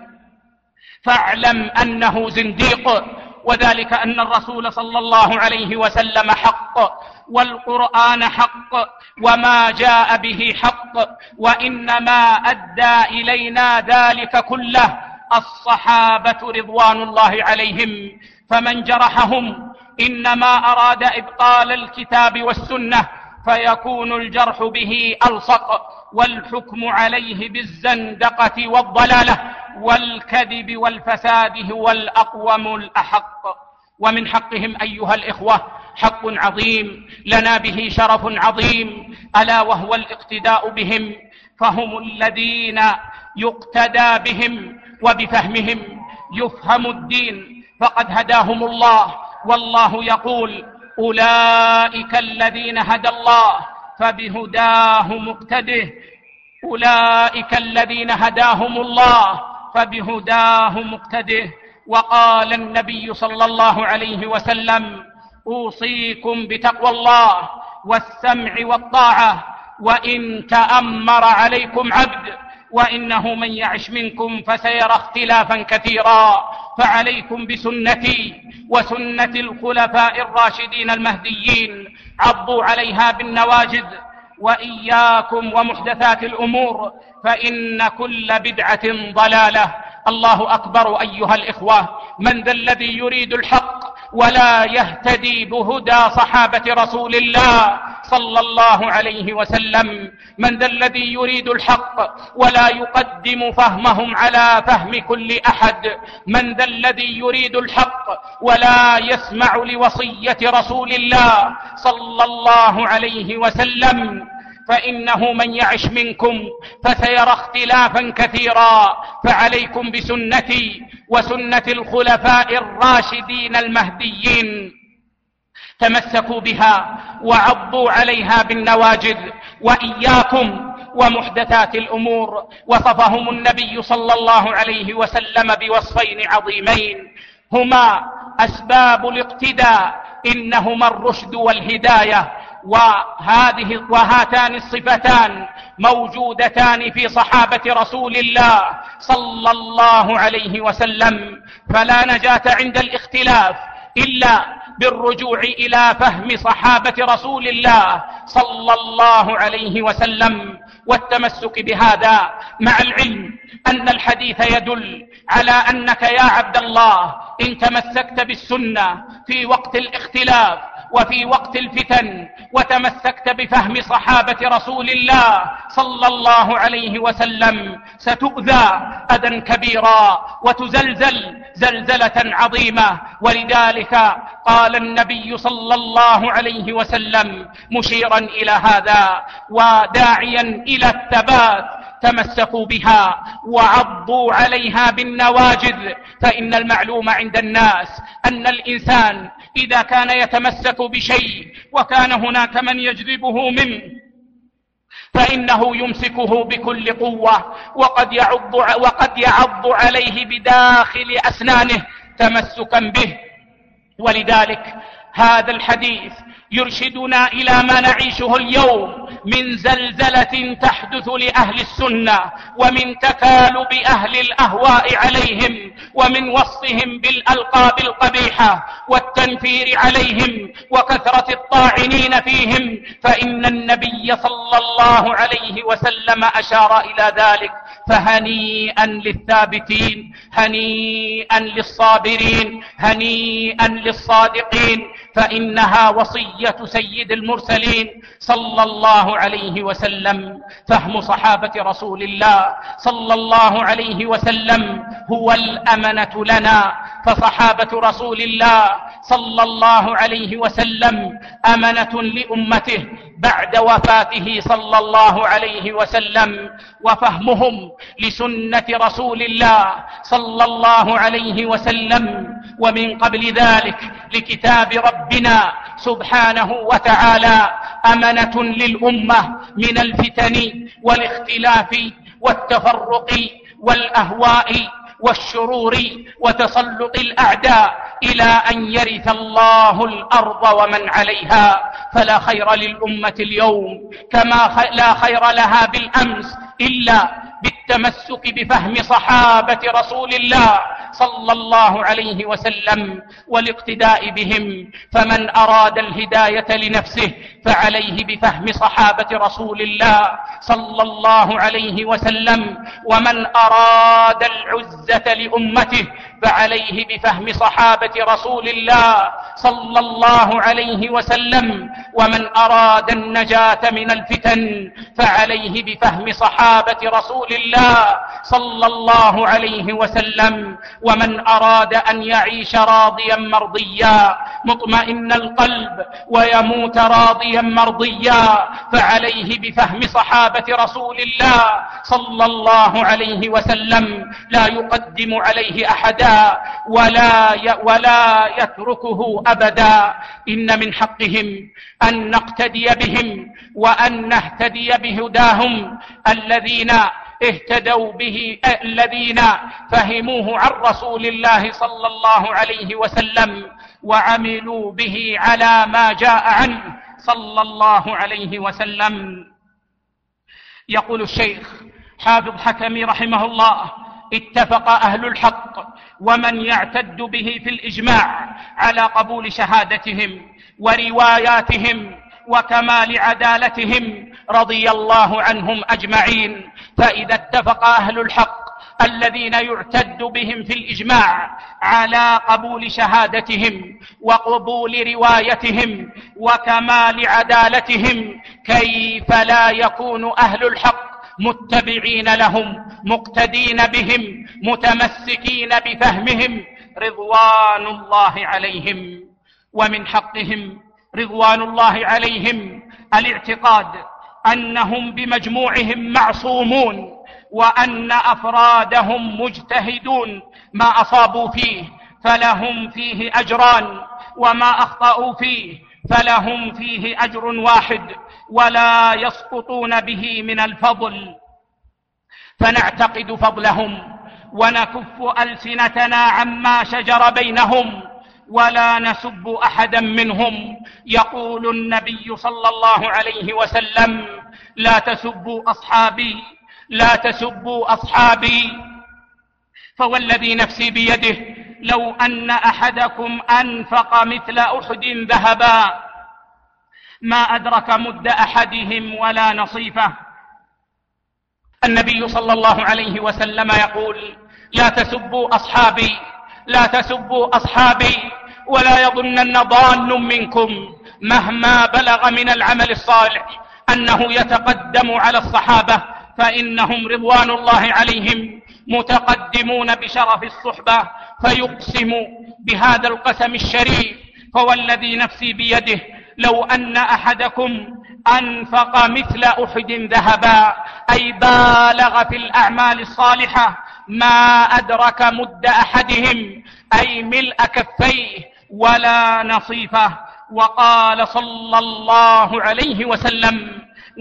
فاعلم أنه زنديق، وذلك أن الرسول صلى الله عليه وسلم حق، والقرآن حق، وما جاء به حق، وإنما أدى إلينا ذلك كله الصحابة رضوان الله عليهم، فمن جرحهم إنما أراد إبطال الكتاب والسنة، فيكون الجرح به ألصق، والحكم عليه بالزندقة والضلالة والكذب والفساد هو الأقوم الأحق. ومن حقهم أيها الإخوة حق عظيم لنا به شرف عظيم، ألا وهو الاقتداء بهم، فهم الذين يقتدى بهم وبفهمهم يفهم الدين، فقد هداهم الله، والله يقول أولئك الذين هدى الله فبهداه مقتده، أولئك الذين هداهم الله فبهداه مقتده. وقال النبي صلى الله عليه وسلم أوصيكم بتقوى الله والسمع والطاعة وإن تأمر عليكم عبد، وإنه من يعش منكم فسيرى اختلافا كثيرا، فعليكم بسنتي وسنة الخلفاء الراشدين المهديين، عضوا عليها بالنواجذ، وإياكم ومحدثات الأمور فإن كل بدعة ضلالة. الله أكبر أيها الإخوة، من ذا الذي يريد الحق ولا يهتدي بهدى صحابة رسول الله صلى الله عليه وسلم؟ من ذا الذي يريد الحق ولا يقدم فهمهم على فهم كل أحد؟ من ذا الذي يريد الحق ولا يسمع لوصية رسول الله صلى الله عليه وسلم؟ فإنه من يعش منكم فسيرى اختلافا كثيرا، فعليكم بسنتي وسنة الخلفاء الراشدين المهديين، تمسكوا بها وعضوا عليها بالنواجذ، وإياكم ومحدثات الأمور. وصفهم النبي صلى الله عليه وسلم بوصفين عظيمين هما أسباب الاقتداء، إنهما الرشد والهداية، وهاتان الصفتان موجودتان في صحابة رسول الله صلى الله عليه وسلم، فلا نجاة عند الاختلاف إلا بالرجوع إلى فهم صحابة رسول الله صلى الله عليه وسلم والتمسك بهذا، مع العلم أن الحديث يدل على أنك يا عبد الله إن تمسكت بالسنة في وقت الاختلاف وفي وقت الفتن وتمسكت بفهم صحابة رسول الله صلى الله عليه وسلم ستؤذى أذى كبيرا وتزلزل زلزلة عظيمة. ولذلك قال النبي صلى الله عليه وسلم مشيرا إلى هذا وداعيا إلى الثبات: تمسكوا بها وعضوا عليها بالنواجذ، فإن المعلوم عند الناس أن الإنسان إذا كان يتمسك بشيء وكان هناك من يجذبه منه فإنه يمسكه بكل قوة، وقد يعض عليه بداخل أسنانه تمسكا به. ولذلك هذا الحديث يرشدنا إلى ما نعيشه اليوم من زلزلة تحدث لأهل السنة، ومن تكالب أهل الأهواء عليهم، ومن وصفهم بالألقاب القبيحة والتنفير عليهم وكثرة الطاعنين فيهم، فإن النبي صلى الله عليه وسلم أشار إلى ذلك: فهنيئا للثابتين، هنيئا للصابرين، هنيئا للصادقين، فإنها وصية سيد المرسلين صلى الله عليه وسلم. فهم صحابة رسول الله صلى الله عليه وسلم هو الأمنة لنا، فصحابة رسول الله صلى الله عليه وسلم أمنة لأمته بعد وفاته صلى الله عليه وسلم، وفهمهم لسنة رسول الله صلى الله عليه وسلم ومن قبل ذلك لكتاب ربنا سبحانه وتعالى أمنة للأمة من الفتن والاختلاف والتفرق والأهواء والشرور وتسلط الأعداء إلى أن يرث الله الأرض ومن عليها. فلا خير للأمة اليوم كما لا خير لها بالأمس إلا بالتمسك بفهم صحابة رسول الله صلى الله عليه وسلم والاقتداء بهم. فمن أراد الهداية لنفسه فعليه بفهم صحابة رسول الله صلى الله عليه وسلم، ومن أراد العزة لأمته فعليه بفهم صحابة رسول الله صلى الله عليه وسلم، ومن أراد النجاة من الفتن فعليه بفهم صحابة رسول الله صلى الله عليه وسلم، ومن أراد أن يعيش راضيا مرضيا مطمئن القلب ويموت راضيا مرضيا فعليه بفهم صحابة رسول الله صلى الله عليه وسلم، لا يقدم عليه أحدا ولا يتركه أبدا. إن من حقهم أن نقتدي بهم وأن نهتدي بهداهم الذين اهتدوا به، الذين فهموه عن رسول الله صلى الله عليه وسلم وعملوا به على ما جاء عنه صلى الله عليه وسلم. يقول الشيخ حافظ حكمي رحمه الله: اتفق أهل الحق ومن يعتد به في الإجماع على قبول شهادتهم ورواياتهم وكمال عدالتهم رضي الله عنهم أجمعين. فإذا اتفق أهل الحق الذين يعتد بهم في الإجماع على قبول شهادتهم وقبول روايتهم وكمال عدالتهم، كيف لا يكون أهل الحق متبعين لهم مقتدين بهم متمسكين بفهمهم رضوان الله عليهم؟ ومن حقهم رضوان الله عليهم الاعتقاد أنهم بمجموعهم معصومون، وأن أفرادهم مجتهدون، ما أصابوا فيه فلهم فيه أجران، وما أخطأوا فيه فلهم فيه أجر واحد، ولا يسقطون به من الفضل. فنعتقد فضلهم ونكف ألسنتنا عما شجر بينهم ولا نسب أحدا منهم. يقول النبي صلى الله عليه وسلم: لا تسبوا أصحابي، لا تسبوا أصحابي، فوالذي نفسي بيده لو أن أحدكم أنفق مثل أحد ذهبا ما أدرك مد أحدهم ولا نصيفه. النبي صلى الله عليه وسلم يقول: لا تسبوا أصحابي، لا تسبوا أصحابي، ولا يظنن ضال منكم مهما بلغ من العمل الصالح أنه يتقدم على الصحابة، فإنهم رضوان الله عليهم متقدمون بشرف الصحبة. فيقسم بهذا القسم الشريف: فوالذي نفسي بيده لو أن أحدكم أنفق مثل أحد ذهبا، أي بالغ في الأعمال الصالحة، ما أدرك مد أحدهم، أي ملء كفيه ولا نصيفه. وقال صلى الله عليه وسلم،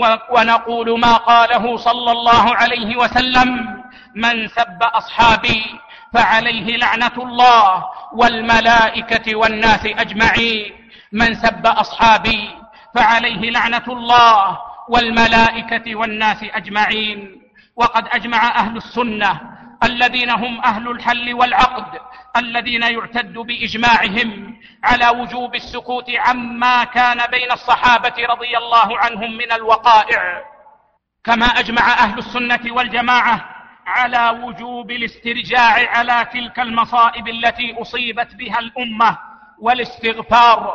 ونقول ما قاله صلى الله عليه وسلم: من سب أصحابي فعليه لعنة الله والملائكة والناس أجمعين. من سب أصحابي فعليه لعنة الله والملائكة والناس أجمعين. وقد أجمع أهل السنة الذين هم أهل الحل والعقد الذين يعتد بإجماعهم على وجوب السكوت عما كان بين الصحابة رضي الله عنهم من الوقائع، كما أجمع أهل السنة والجماعة على وجوب الاسترجاع على تلك المصائب التي أصيبت بها الأمة والاستغفار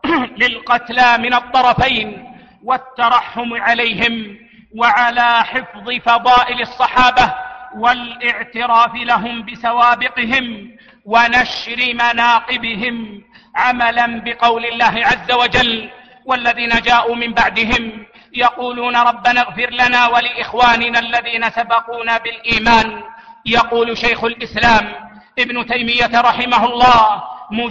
للقتلى من الطرفين والترحم عليهم، وعلى حفظ فضائل الصحابة والاعتراف لهم بسوابقهم ونشر مناقبهم، عملا بقول الله عز وجل: والذين جاءوا من بعدهم يقولون ربنا اغفر لنا ولإخواننا الذين سبقونا بالإيمان. يقول شيخ الإسلام ابن تيمية رحمه الله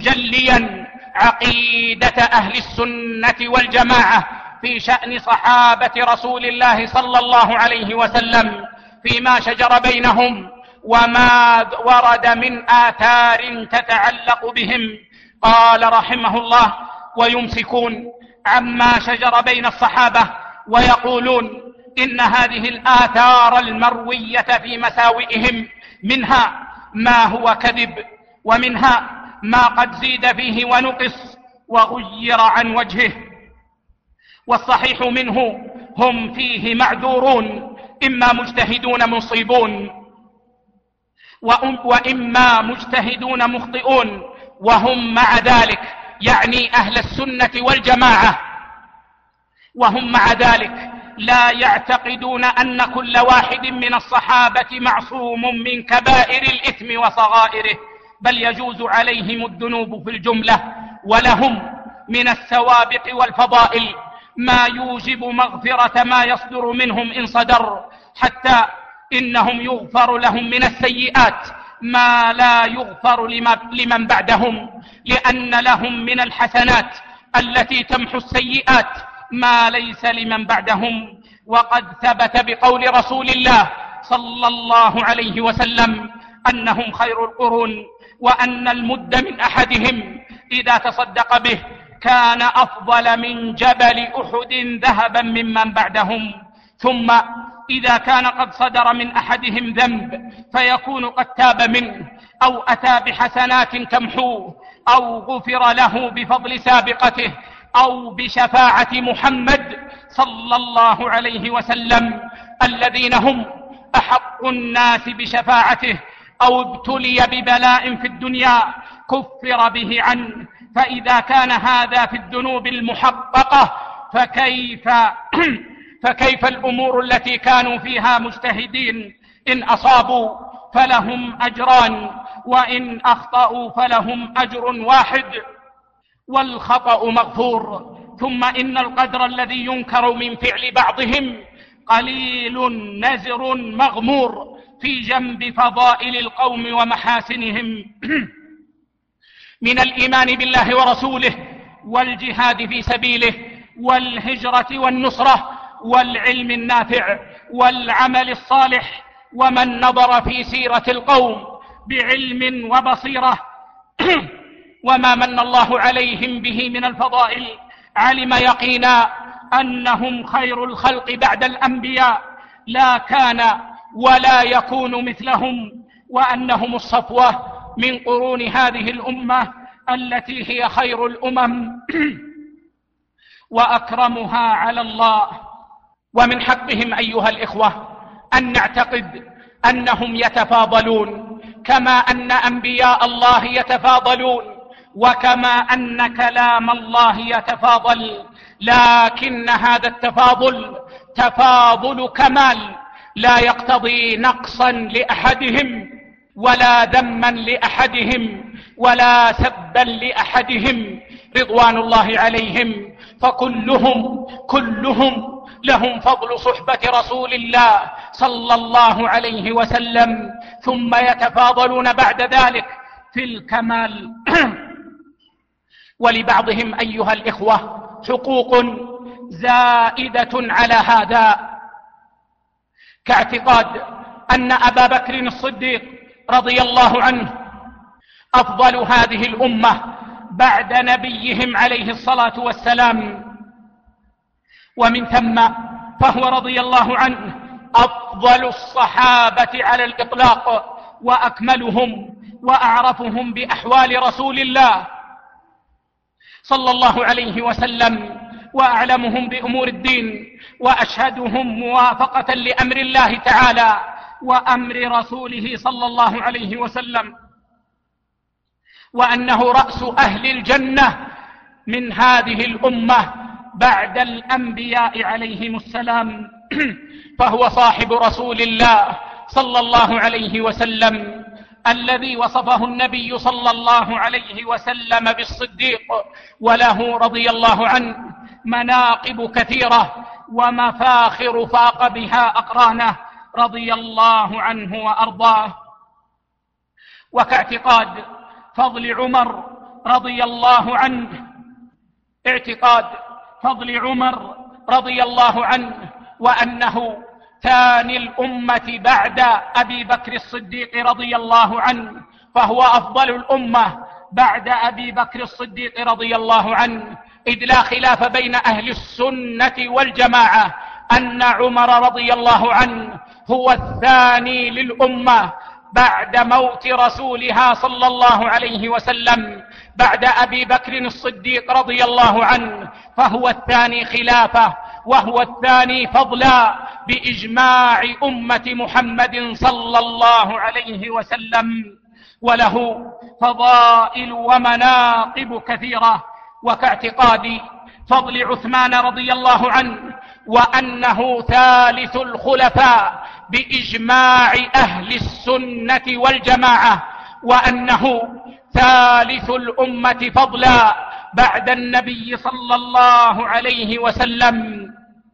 مجليا عقيدة أهل السنة والجماعة في شأن صحابة رسول الله صلى الله عليه وسلم فيما شجر بينهم: وما ورد من آثار تتعلق بهم. قال رحمه الله: ويمسكون عما شجر بين الصحابة ويقولون إن هذه الآثار المروية في مساوئهم منها ما هو كذب، ومنها ما قد زيد فيه ونقص وغير عن وجهه، والصحيح منه هم فيه معذورون، إما مجتهدون مصيبون وإما مجتهدون مخطئون، وهم مع ذلك يعني أهل السنة والجماعة، وهم مع ذلك لا يعتقدون أن كل واحد من الصحابة معصوم من كبائر الإثم وصغائره، بل يجوز عليهم الذنوب في الجملة، ولهم من السوابق والفضائل ما يوجب مغفرة ما يصدر منهم إن صدر، حتى إنهم يغفر لهم من السيئات ما لا يغفر لمن بعدهم، لأن لهم من الحسنات التي تمحو السيئات ما ليس لمن بعدهم. وقد ثبت بقول رسول الله صلى الله عليه وسلم أنهم خير القرون، وأن المد من أحدهم إذا تصدق به كان أفضل من جبل أحد ذهبا ممن بعدهم. ثم إذا كان قد صدر من أحدهم ذنب فيكون قد تاب منه أو أتى بحسنات تمحوه، أو غفر له بفضل سابقته أو بشفاعة محمد صلى الله عليه وسلم الذين هم أحق الناس بشفاعته، أو ابتلي ببلاء في الدنيا كفر به عنه. فإذا كان هذا في الذنوب المحققة فكيف الأمور التي كانوا فيها مجتهدين؟ إن أصابوا فلهم أجران، وإن أخطأوا فلهم أجر واحد، والخطأ مغفور. ثم إن القدر الذي ينكر من فعل بعضهم قليل نزر مغمور في جنب فضائل القوم ومحاسنهم من الإيمان بالله ورسوله، والجهاد في سبيله، والهجرة والنصرة، والعلم النافع، والعمل الصالح. ومن نظر في سيرة القوم بعلم وبصيرة وما من الله عليهم به من الفضائل علم يقينا أنهم خير الخلق بعد الأنبياء، لا كان ولا يكون مثلهم، وأنهم الصفوة من قرون هذه الأمة التي هي خير الأمم وأكرمها على الله. ومن حقهم أيها الإخوة أن نعتقد أنهم يتفاضلون، كما أن أنبياء الله يتفاضلون، وكما أن كلام الله يتفاضل، لكن هذا التفاضل تفاضل كمال لا يقتضي نقصا لأحدهم ولا ذما لأحدهم ولا سبا لأحدهم رضوان الله عليهم، فكلهم لهم فضل صحبة رسول الله صلى الله عليه وسلم، ثم يتفاضلون بعد ذلك في الكمال. ولبعضهم أيها الإخوة حقوق زائدة على هذا، كاعتقاد أن أبا بكر الصديق رضي الله عنه أفضل هذه الأمة بعد نبيهم عليه الصلاة والسلام، ومن ثم فهو رضي الله عنه أفضل الصحابة على الإطلاق، وأكملهم وأعرفهم بأحوال رسول الله صلى الله عليه وسلم، وأعلمهم بأمور الدين، وأشهدهم موافقة لأمر الله تعالى وأمر رسوله صلى الله عليه وسلم، وأنه رأس أهل الجنة من هذه الأمة بعد الأنبياء عليهم السلام، فهو صاحب رسول الله صلى الله عليه وسلم الذي وصفه النبي صلى الله عليه وسلم بالصديق، وله رضي الله عنه مناقب كثيرة ومفاخر فاق بها أقرانه رضي الله عنه وأرضاه. وكاعتقاد فضل عمر رضي الله عنه، اعتقاد فضل عمر رضي الله عنه وأنه ثاني الأمة بعد أبي بكر الصديق رضي الله عنه، فهو أفضل الأمة بعد أبي بكر الصديق رضي الله عنه، إذ لا خلاف بين أهل السنة والجماعة أن عمر رضي الله عنه هو الثاني للأمة بعد موت رسولها صلى الله عليه وسلم، بعد أبي بكر الصديق رضي الله عنه، فهو الثاني خلافة وهو الثاني فضلا بإجماع أمة محمد صلى الله عليه وسلم، وله فضائل ومناقب كثيرة، وكاعتقاد فضل عثمان رضي الله عنه وأنه ثالث الخلفاء بإجماع أهل السنة والجماعة، وأنه ثالث الأمة فضلا بعد النبي صلى الله عليه وسلم.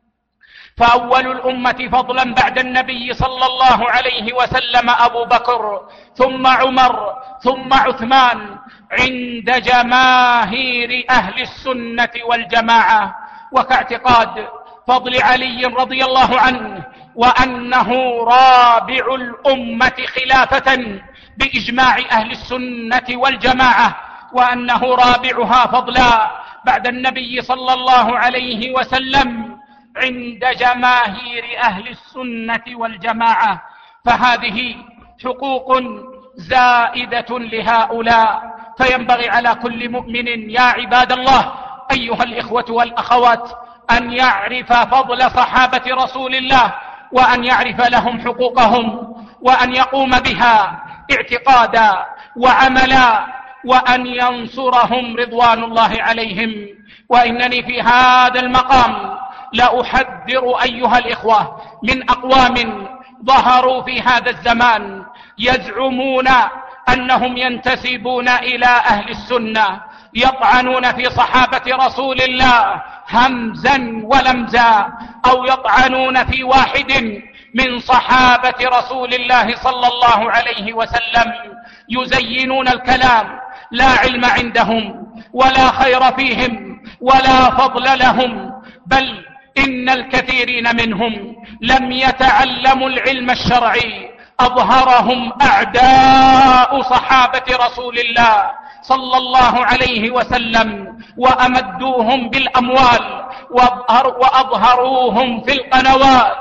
فأول الأمة فضلا بعد النبي صلى الله عليه وسلم أبو بكر، ثم عمر، ثم عثمان عند جماهير أهل السنة والجماعة. وكاعتقاد فضل علي رضي الله عنه وأنه رابع الأمة خلافة بإجماع أهل السنة والجماعة، وأنه رابعها فضلا بعد النبي صلى الله عليه وسلم عند جماهير أهل السنة والجماعة. فهذه حقوق زائدة لهؤلاء، فينبغي على كل مؤمن يا عباد الله أيها الإخوة والأخوات أن يعرف فضل صحابة رسول الله، وأن يعرف لهم حقوقهم، وأن يقوم بها اعتقادا وعملا، وأن ينصرهم رضوان الله عليهم. وإنني في هذا المقام لأحذر أيها الإخوة من أقوام ظهروا في هذا الزمان يزعمون أنهم ينتسبون إلى أهل السنة، يطعنون في صحابة رسول الله همزا ولمزا، أو يطعنون في واحد من صحابة رسول الله صلى الله عليه وسلم، يزينون الكلام، لا علم عندهم ولا خير فيهم ولا فضل لهم، بل إن الكثيرين منهم لم يتعلموا العلم الشرعي، أظهرهم أعداء صحابة رسول الله صلى الله عليه وسلم، وأمدوهم بالأموال وأظهروهم في القنوات،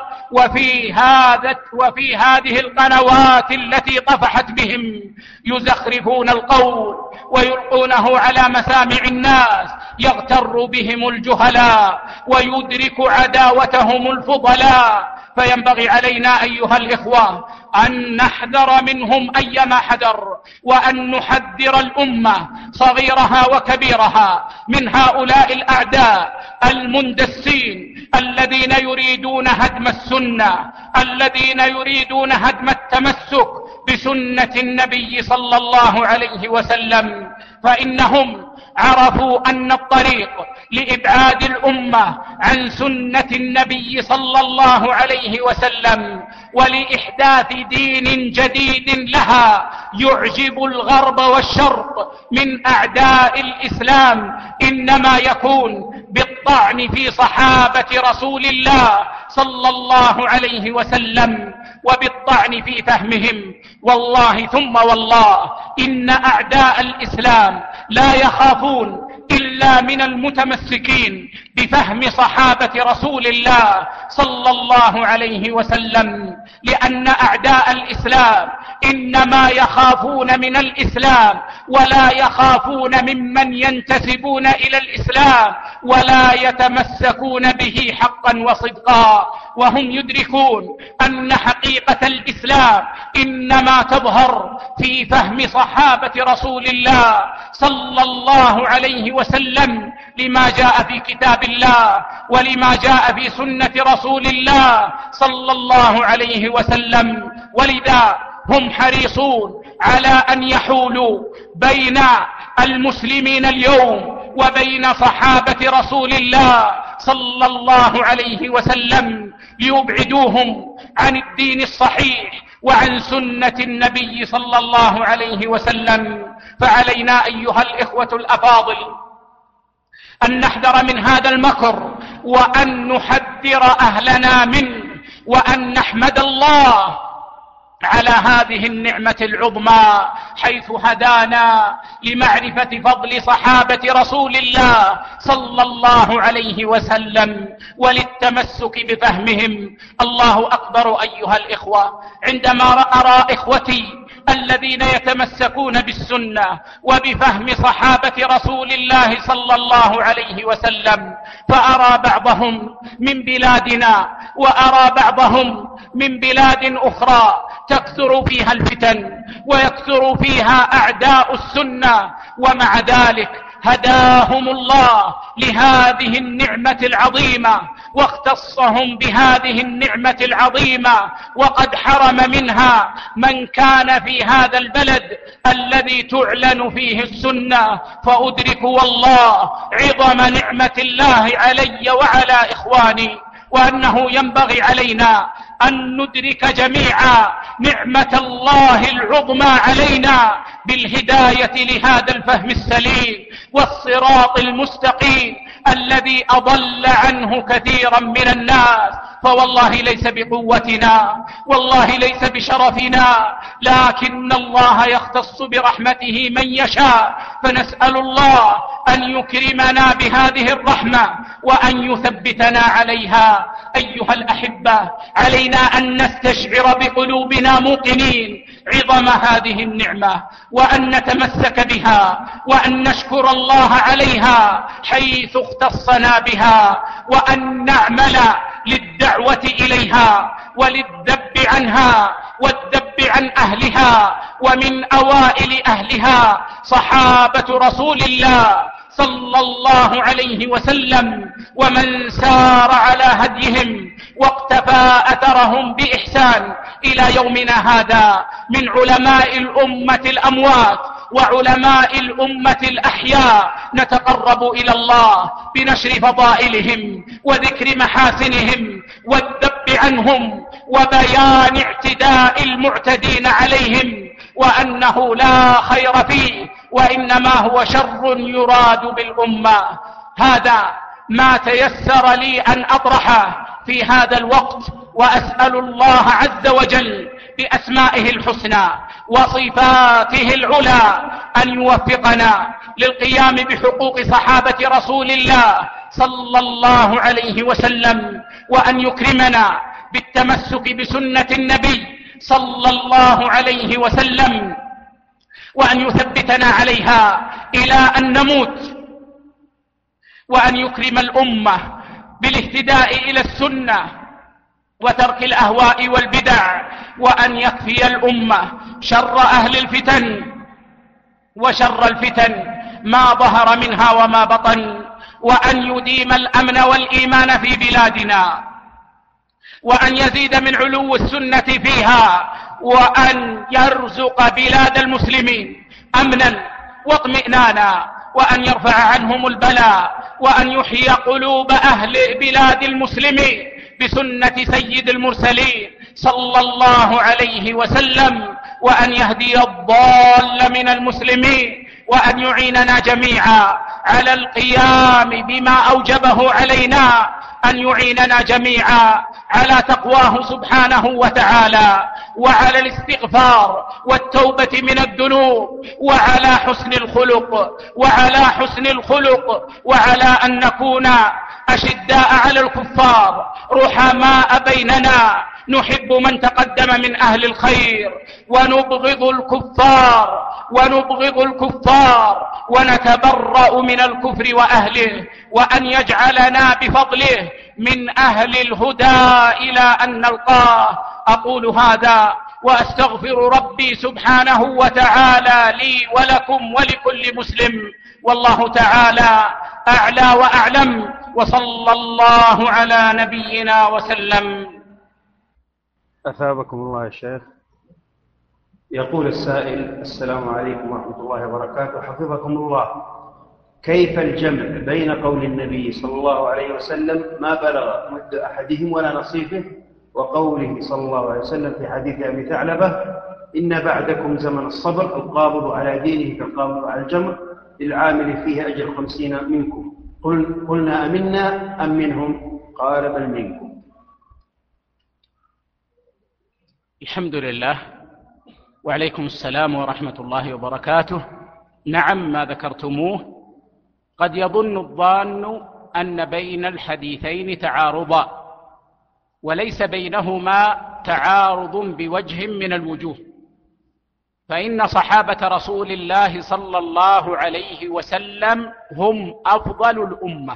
وفي هذه القنوات التي طفحت بهم يزخرفون القول ويلقونه على مسامع الناس، يغتر بهم الجهلاء ويدرك عداوتهم الفضلاء. فينبغي علينا أيها الإخوة أن نحذر منهم أيما حذر، وأن نحذر الأمة صغيرها وكبيرها من هؤلاء الأعداء المندسين الذين يريدون هدم السنة، الذين يريدون هدم التمسك بسنة النبي صلى الله عليه وسلم. فإنهم عرفوا أن الطريق لإبعاد الأمة عن سنة النبي صلى الله عليه وسلم ولإحداث دين جديد لها يعجب الغرب والشرق من أعداء الإسلام إنما يكون بالطعن في صحابة رسول الله صلى الله عليه وسلم وبالطعن في فهمهم. والله ثم والله إن أعداء الإسلام لا يخافون إلا من المتمسكين بفهم صحابة رسول الله صلى الله عليه وسلم، لأن أعداء الإسلام إنما يخافون من الإسلام ولا يخافون ممن ينتسبون إلى الإسلام ولا يتمسكون به حقا وصدقا، وهم يدركون أن حقيقة الإسلام إنما تظهر في فهم صحابة رسول الله صلى الله عليه وسلم لما جاء في كتاب الله ولما جاء في سنة رسول الله صلى الله عليه وسلم. ولذا هم حريصون على أن يحولوا بين المسلمين اليوم وبين صحابة رسول الله صلى الله عليه وسلم ليبعدوهم عن الدين الصحيح وعن سنة النبي صلى الله عليه وسلم. فعلينا أيها الإخوة الأفاضل أن نحذر من هذا المكر وأن نحذر أهلنا منه، وأن نحمد الله على هذه النعمة العظمى حيث هدانا لمعرفة فضل صحابة رسول الله صلى الله عليه وسلم وللتمسك بفهمهم. الله أكبر أيها الإخوة، عندما أرى إخوتي الذين يتمسكون بالسنة وبفهم صحابة رسول الله صلى الله عليه وسلم، فأرى بعضهم من بلادنا وأرى بعضهم من بلاد أخرى تكثر فيها الفتن ويكثر فيها أعداء السنة، ومع ذلك هداهم الله لهذه النعمة العظيمة واختصهم بهذه النعمة العظيمة، وقد حرم منها من كان في هذا البلد الذي تعلن فيه السنة. فأدرك والله عظم نعمة الله علي وعلى إخواني، وأنه ينبغي علينا أن ندرك جميعا نعمة الله العظمى علينا بالهداية لهذا الفهم السليم والصراط المستقيم الذي أضل عنه كثيرا من الناس. فوالله ليس بقوتنا، والله ليس بشرفنا، لكن الله يختص برحمته من يشاء، فنسأل الله أن يكرمنا بهذه الرحمة وأن يثبتنا عليها. أيها الأحبة، علينا أن نستشعر بقلوبنا موقنين عظم هذه النعمة، وأن نتمسك بها، وأن نشكر الله عليها حيث اختصنا بها، وأن نعمل للدعوة إليها وللذب عنها والذب عن أهلها. ومن أوائل أهلها صحابة رسول الله صلى الله عليه وسلم، ومن سار على هديهم واقتفى أثرهم بإحسان إلى يومنا هذا من علماء الأمة الأموات وعلماء الأمة الأحياء. نتقرب إلى الله بنشر فضائلهم وذكر محاسنهم والذب عنهم وبيان اعتداء المعتدين عليهم، وأنه لا خير فيه وإنما هو شر يراد بالأمة. هذا ما تيسر لي أن أطرحه في هذا الوقت، وأسأل الله عز وجل بأسمائه الحسنى وصفاته العلى أن يوفقنا للقيام بحقوق صحابة رسول الله صلى الله عليه وسلم، وأن يكرمنا بالتمسك بسنة النبي صلى الله عليه وسلم، وأن يثبتنا عليها إلى أن نموت، وأن يكرم الأمة بالاهتداء إلى السنة وترك الأهواء والبدع، وأن يكفي الأمة شر أهل الفتن وشر الفتن ما ظهر منها وما بطن، وأن يديم الأمن والإيمان في بلادنا، وأن يزيد من علو السنة فيها، وأن يرزق بلاد المسلمين أمنا واطمئنانا، وأن يرفع عنهم البلاء، وأن يحيي قلوب أهل بلاد المسلمين بسنة سيد المرسلين صلى الله عليه وسلم، وأن يهدي الضال من المسلمين، وأن يعيننا جميعا على القيام بما أوجبه علينا، أن يعيننا جميعا على تقواه سبحانه وتعالى، وعلى الاستغفار والتوبة من الذنوب، وعلى حسن الخلق، وعلى أن نكون أشداء على الكفار رحماء بيننا، نحب من تقدم من أهل الخير ونبغض الكفار ونتبرأ من الكفر وأهله، وأن يجعلنا بفضله من أهل الهدى إلى أن نلقاه. أقول هذا وأستغفر ربي سبحانه وتعالى لي ولكم ولكل مسلم، والله تعالى أعلى وأعلم، وصلى الله على نبينا وسلم. أثابكم الله يا شيخ. يقول السائل: السلام عليكم ورحمة الله وبركاته، حفظكم الله، كيف الجمع بين قول النبي صلى الله عليه وسلم ما بلغ مد أحدهم ولا نصيفه، وقوله صلى الله عليه وسلم في حديث أبي ثعلبة: إن بعدكم زمن الصبر، القابض على دينه كالقابض على الجمر، للعامل فيه أجر 50 منكم. قلنا أمنا أم منهم؟ قال: بل منكم. الحمد لله، وعليكم السلام ورحمة الله وبركاته. نعم، ما ذكرتموه قد يظن الظان أن بين الحديثين تعارضا، وليس بينهما تعارض بوجه من الوجوه، فإن صحابة رسول الله صلى الله عليه وسلم هم أفضل الأمة،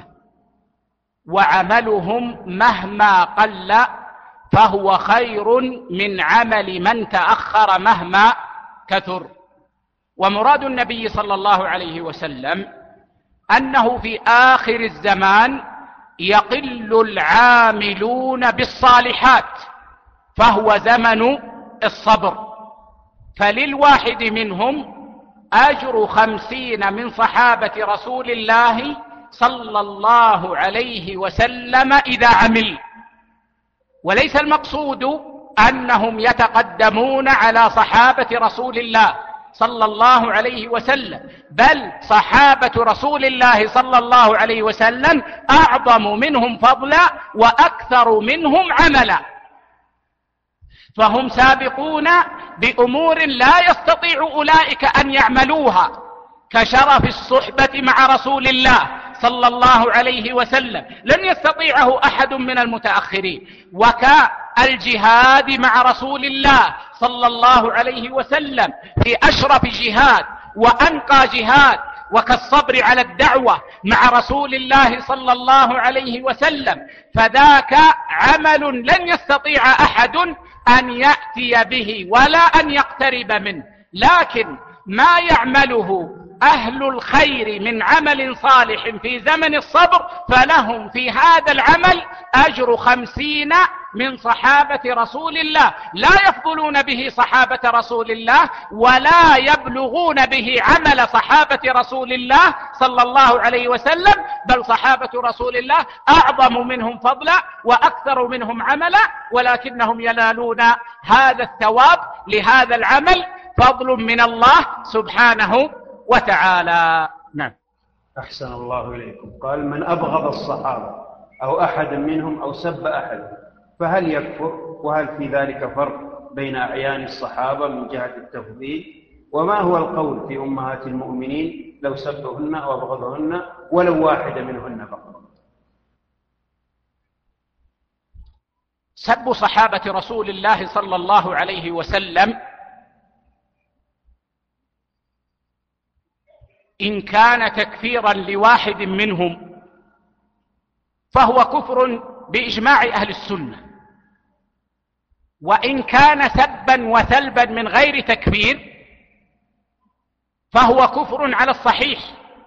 وعملهم مهما قل فهو خير من عمل من تأخر مهما كثر. ومراد النبي صلى الله عليه وسلم أنه في آخر الزمان يقل العاملون بالصالحات، فهو زمن الصبر، فللواحد منهم أجر 50 من صحابة رسول الله صلى الله عليه وسلم إذا عمل. وليس المقصود أنهم يتقدمون على صحابة رسول الله صلى الله عليه وسلم، بل صحابة رسول الله صلى الله عليه وسلم أعظم منهم فضلا وأكثر منهم عملا، فهم سابقون بأمور لا يستطيع أولئك أن يعملوها، كشرف الصحبة مع رسول الله صلى الله عليه وسلم لن يستطيعه أحد من المتأخرين، وكالجهاد مع رسول الله صلى الله عليه وسلم في أشرف جهاد وأنقى جهاد، وكالصبر على الدعوة مع رسول الله صلى الله عليه وسلم، فذاك عمل لن يستطيع أحد أن يأتي به ولا أن يقترب منه. لكن ما يعمله أهل الخير من عمل صالح في زمن الصبر فلهم في هذا العمل أجر 50 من صحابة رسول الله، لا يفضلون به صحابة رسول الله ولا يبلغون به عمل صحابة رسول الله صلى الله عليه وسلم، بل صحابة رسول الله أعظم منهم فضلا وأكثر منهم عملا، ولكنهم ينالون هذا الثواب لهذا العمل فضل من الله سبحانه وتعالى. نعم. أحسن الله إليكم. قال: من أبغض الصحابة أو أحد منهم أو سب أحد فهل يكفر؟ وهل في ذلك فرق بين أعيان الصحابة من جهة التفضيل؟ وما هو القول في أمهات المؤمنين لو سبهن أو أبغضهن ولو واحدة منهن فقط؟ سب صحابة رسول الله صلى الله عليه وسلم إن كان تكفيرا لواحد منهم فهو كفر بإجماع أهل السنة، وإن كان سبا وثلبا من غير تكفير فهو كفر على الصحيح.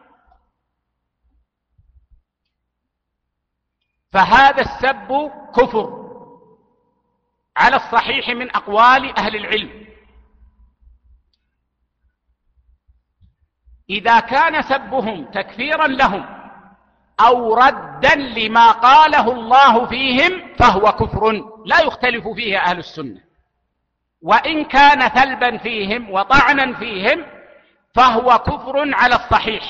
فهذا السب كفر على الصحيح من أقوال أهل العلم. إذا كان سبهم تكفيرا لهم أو ردا لما قاله الله فيهم فهو كفر لا يختلف فيه أهل السنة، وإن كان ثلبا فيهم وطعنا فيهم فهو كفر على الصحيح.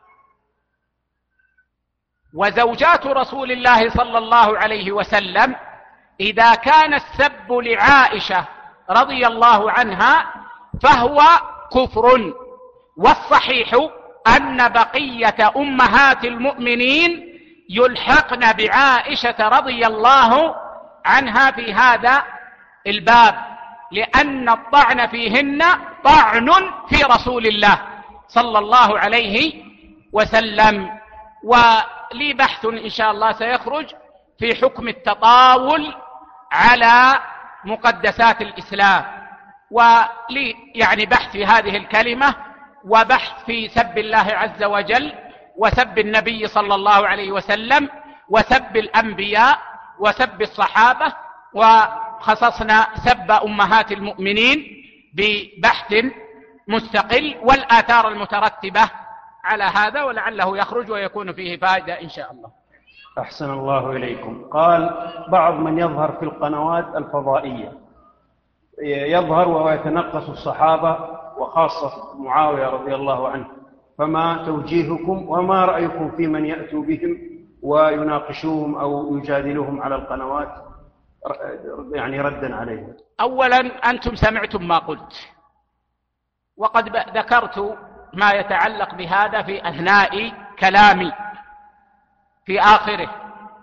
وزوجات رسول الله صلى الله عليه وسلم إذا كان السب لعائشة رضي الله عنها فهو كفر، والصحيح أن بقية أمهات المؤمنين يلحقن بعائشة رضي الله عنها في هذا الباب، لأن الطعن فيهن طعن في رسول الله صلى الله عليه وسلم. ولي بحث إن شاء الله سيخرج في حكم التطاول على مقدسات الإسلام، ولي يعني بحث في هذه الكلمة وبحث في سب الله عز وجل وسب النبي صلى الله عليه وسلم وسب الأنبياء وسب الصحابة، وخصصنا سب أمهات المؤمنين ببحث مستقل والآثار المترتبة على هذا، ولعله يخرج ويكون فيه فائدة إن شاء الله. أحسن الله إليكم. قال: بعض من يظهر في القنوات الفضائية يظهر وهو يتنقص الصحابة وخاصة معاوية رضي الله عنه، فما توجيهكم وما رأيكم في من يأتوا بهم ويناقشوهم أو يجادلوهم على القنوات؟ يعني ردا عليه. أولا أنتم سمعتم ما قلت، وقد ذكرت ما يتعلق بهذا في أثناء كلامي في آخره،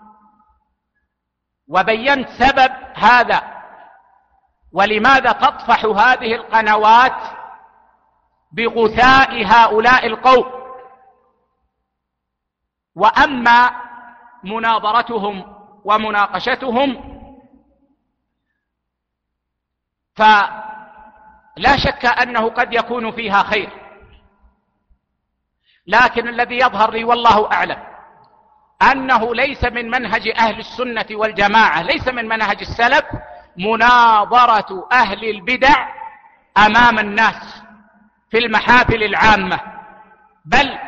وبينت سبب هذا ولماذا تطفح هذه القنوات بغثاء هؤلاء القوم. وأما مناظرتهم ومناقشتهم فلا شك أنه قد يكون فيها خير، لكن الذي يظهر لي والله أعلم أنه ليس من منهج أهل السنة والجماعة، ليس من منهج السلف مناظرة أهل البدع أمام الناس في المحافل العامة، بل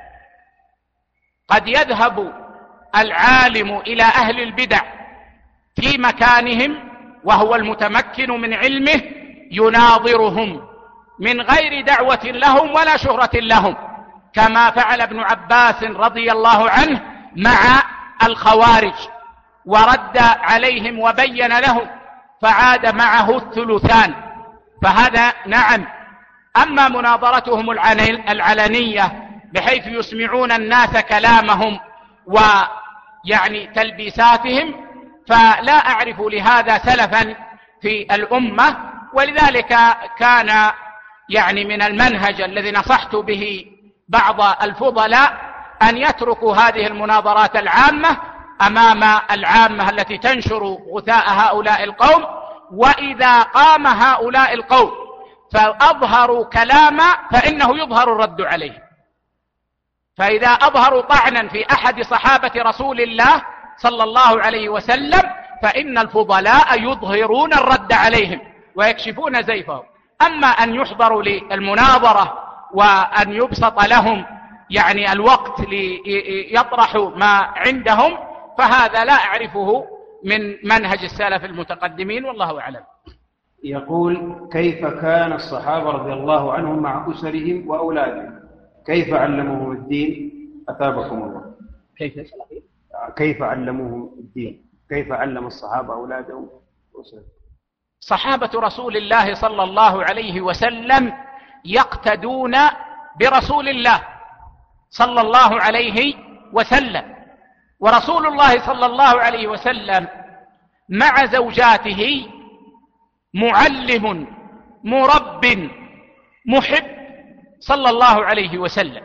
قد يذهب العالم إلى أهل البدع في مكانهم وهو المتمكن من علمه يناظرهم من غير دعوة لهم ولا شهرة لهم، كما فعل ابن عباس رضي الله عنه مع الخوارج، ورد عليهم وبين لهم فعاد معه الثلثان. فهذا نعم. أما مناظرتهم العلنية بحيث يسمعون الناس كلامهم ويعني تلبيساتهم فلا أعرف لهذا سلفا في الأمة، ولذلك كان يعني من المنهج الذي نصحت به بعض الفضلاء أن يتركوا هذه المناظرات العامة أمام العامة التي تنشر غثاء هؤلاء القوم، وإذا قام هؤلاء القوم فأظهروا كلاما فإنه يظهر الرد عليه. فإذا أظهروا طعنا في أحد صحابة رسول الله صلى الله عليه وسلم فإن الفضلاء يظهرون الرد عليهم ويكشفون زيفهم. أما أن يحضروا للمناظرة وأن يبسط لهم يعني الوقت ليطرحوا ما عندهم فهذا لا أعرفه من منهج السلف المتقدمين والله أعلم. يقول: كيف كان الصحابة رضي الله عنهم مع أسرهم وأولادهم؟ كيف علموهم الدين؟ أثابكم الله. كيف علموهم الدين؟ كيف علم الصحابة أولادهم وأسرهم؟ صحابة رسول الله صلى الله عليه وسلم يقتدون برسول الله صلى الله عليه وسلم، ورسول الله صلى الله عليه وسلم مع زوجاته معلم مرب محب صلى الله عليه وسلم،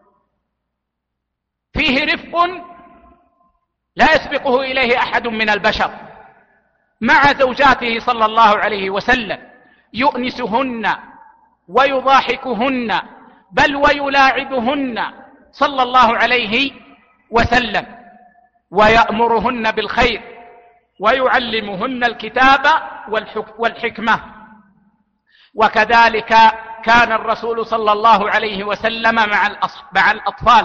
فيه رفق لا يسبقه إليه أحد من البشر مع زوجاته صلى الله عليه وسلم، يؤنسهن ويضاحكهن بل ويلاعبهن صلى الله عليه وسلم، ويأمرهن بالخير ويعلمهن الكتاب والحكمة. وكذلك كان الرسول صلى الله عليه وسلم مع الأطفال.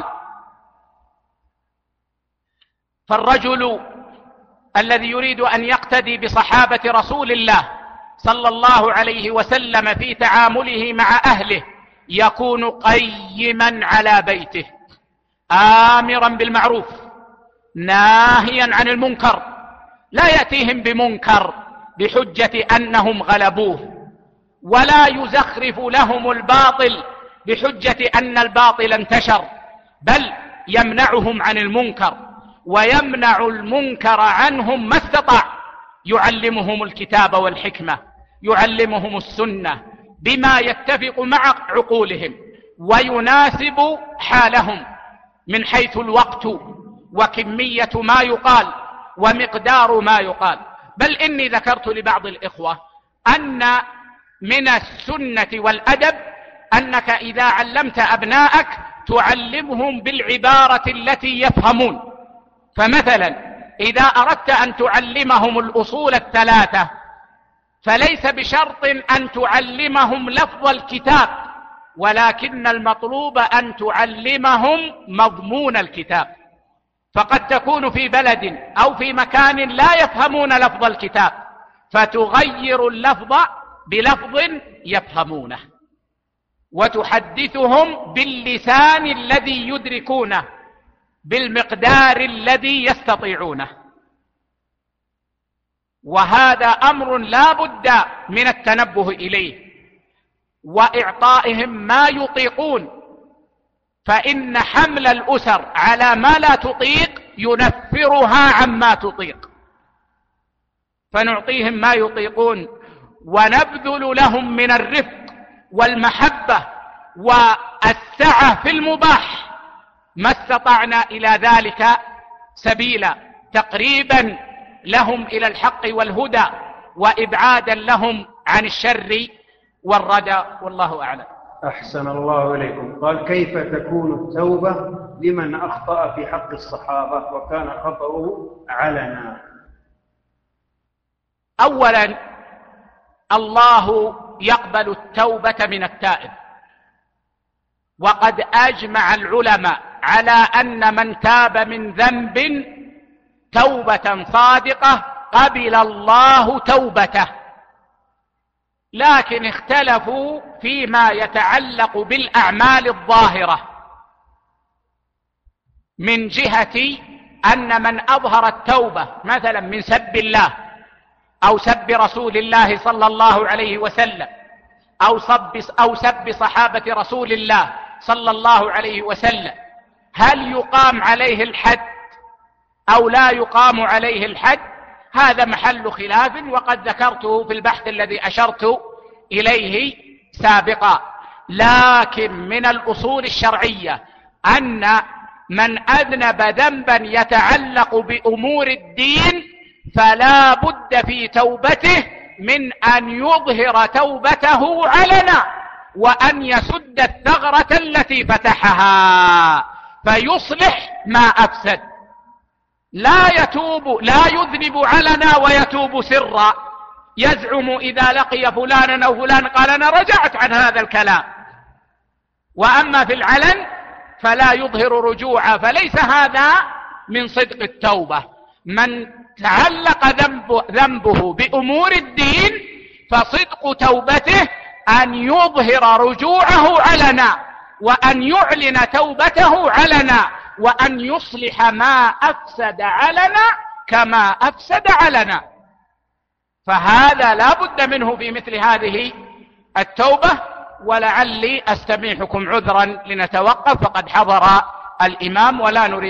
فالرجل الذي يريد أن يقتدي بصحابة رسول الله صلى الله عليه وسلم في تعامله مع أهله يكون قيما على بيته، آمرا بالمعروف ناهيا عن المنكر، لا يأتيهم بمنكر بحجة أنهم غلبوه، ولا يزخرف لهم الباطل بحجة أن الباطل انتشر، بل يمنعهم عن المنكر ويمنع المنكر عنهم ما استطاع، يعلمهم الكتاب والحكمة، يعلمهم السنة بما يتفق مع عقولهم ويناسب حالهم من حيث الوقت وكمية ما يقال ومقدار ما يقال. بل إني ذكرت لبعض الإخوة أن من السنة والأدب أنك إذا علمت أبنائك تعلمهم بالعبارة التي يفهمون. فمثلا إذا أردت أن تعلمهم الأصول الثلاثة فليس بشرط أن تعلمهم لفظ الكتاب، ولكن المطلوب أن تعلمهم مضمون الكتاب. فقد تكون في بلد أو في مكان لا يفهمون لفظ الكتاب فتغير اللفظ بلفظ يفهمونه وتحدثهم باللسان الذي يدركونه بالمقدار الذي يستطيعونه. وهذا أمر لا بد من التنبه إليه وإعطائهم ما يطيقون، فإن حمل الأسر على ما لا تطيق ينفرها عما تطيق، فنعطيهم ما يطيقون ونبذل لهم من الرفق والمحبة والسعة في المباح ما استطعنا إلى ذلك سبيلا، تقريبا لهم إلى الحق والهدى وإبعادا لهم عن الشر والردى، والله أعلم. أحسن الله إليكم. قال: كيف تكون التوبة لمن أخطأ في حق الصحابة وكان خطأه علنا؟ أولا، الله يقبل التوبة من التائب، وقد أجمع العلماء على أن من تاب من ذنب توبة صادقة قبل الله توبته، لكن اختلفوا فيما يتعلق بالأعمال الظاهرة، من جهة أن من أظهر التوبة مثلا من سب الله أو سب رسول الله صلى الله عليه وسلم أو سب صحابة رسول الله صلى الله عليه وسلم، هل يقام عليه الحد أو لا يقام عليه الحد؟ هذا محل خلاف، وقد ذكرته في البحث الذي أشرت إليه سابقا. لكن من الأصول الشرعية أن من أذنب ذنبا يتعلق بأمور الدين فلا بد في توبته من أن يظهر توبته علنا، وأن يسد الثغرة التي فتحها فيصلح ما أفسد. لا يذنب علنا ويتوب سرا، يزعم إذا لقي فلانا أو فلان قال أنا رجعت عن هذا الكلام، وأما في العلن فلا يظهر رجوعا، فليس هذا من صدق التوبة. من تعلق ذنبه بأمور الدين فصدق توبته أن يظهر رجوعه علنا، وأن يعلن توبته علنا، وأن يصلح ما أفسد علنا كما أفسد علنا. فهذا لا بد منه في مثل هذه التوبة. ولعلي أستميحكم عذرا لنتوقف، فقد حضر الإمام ولا نريد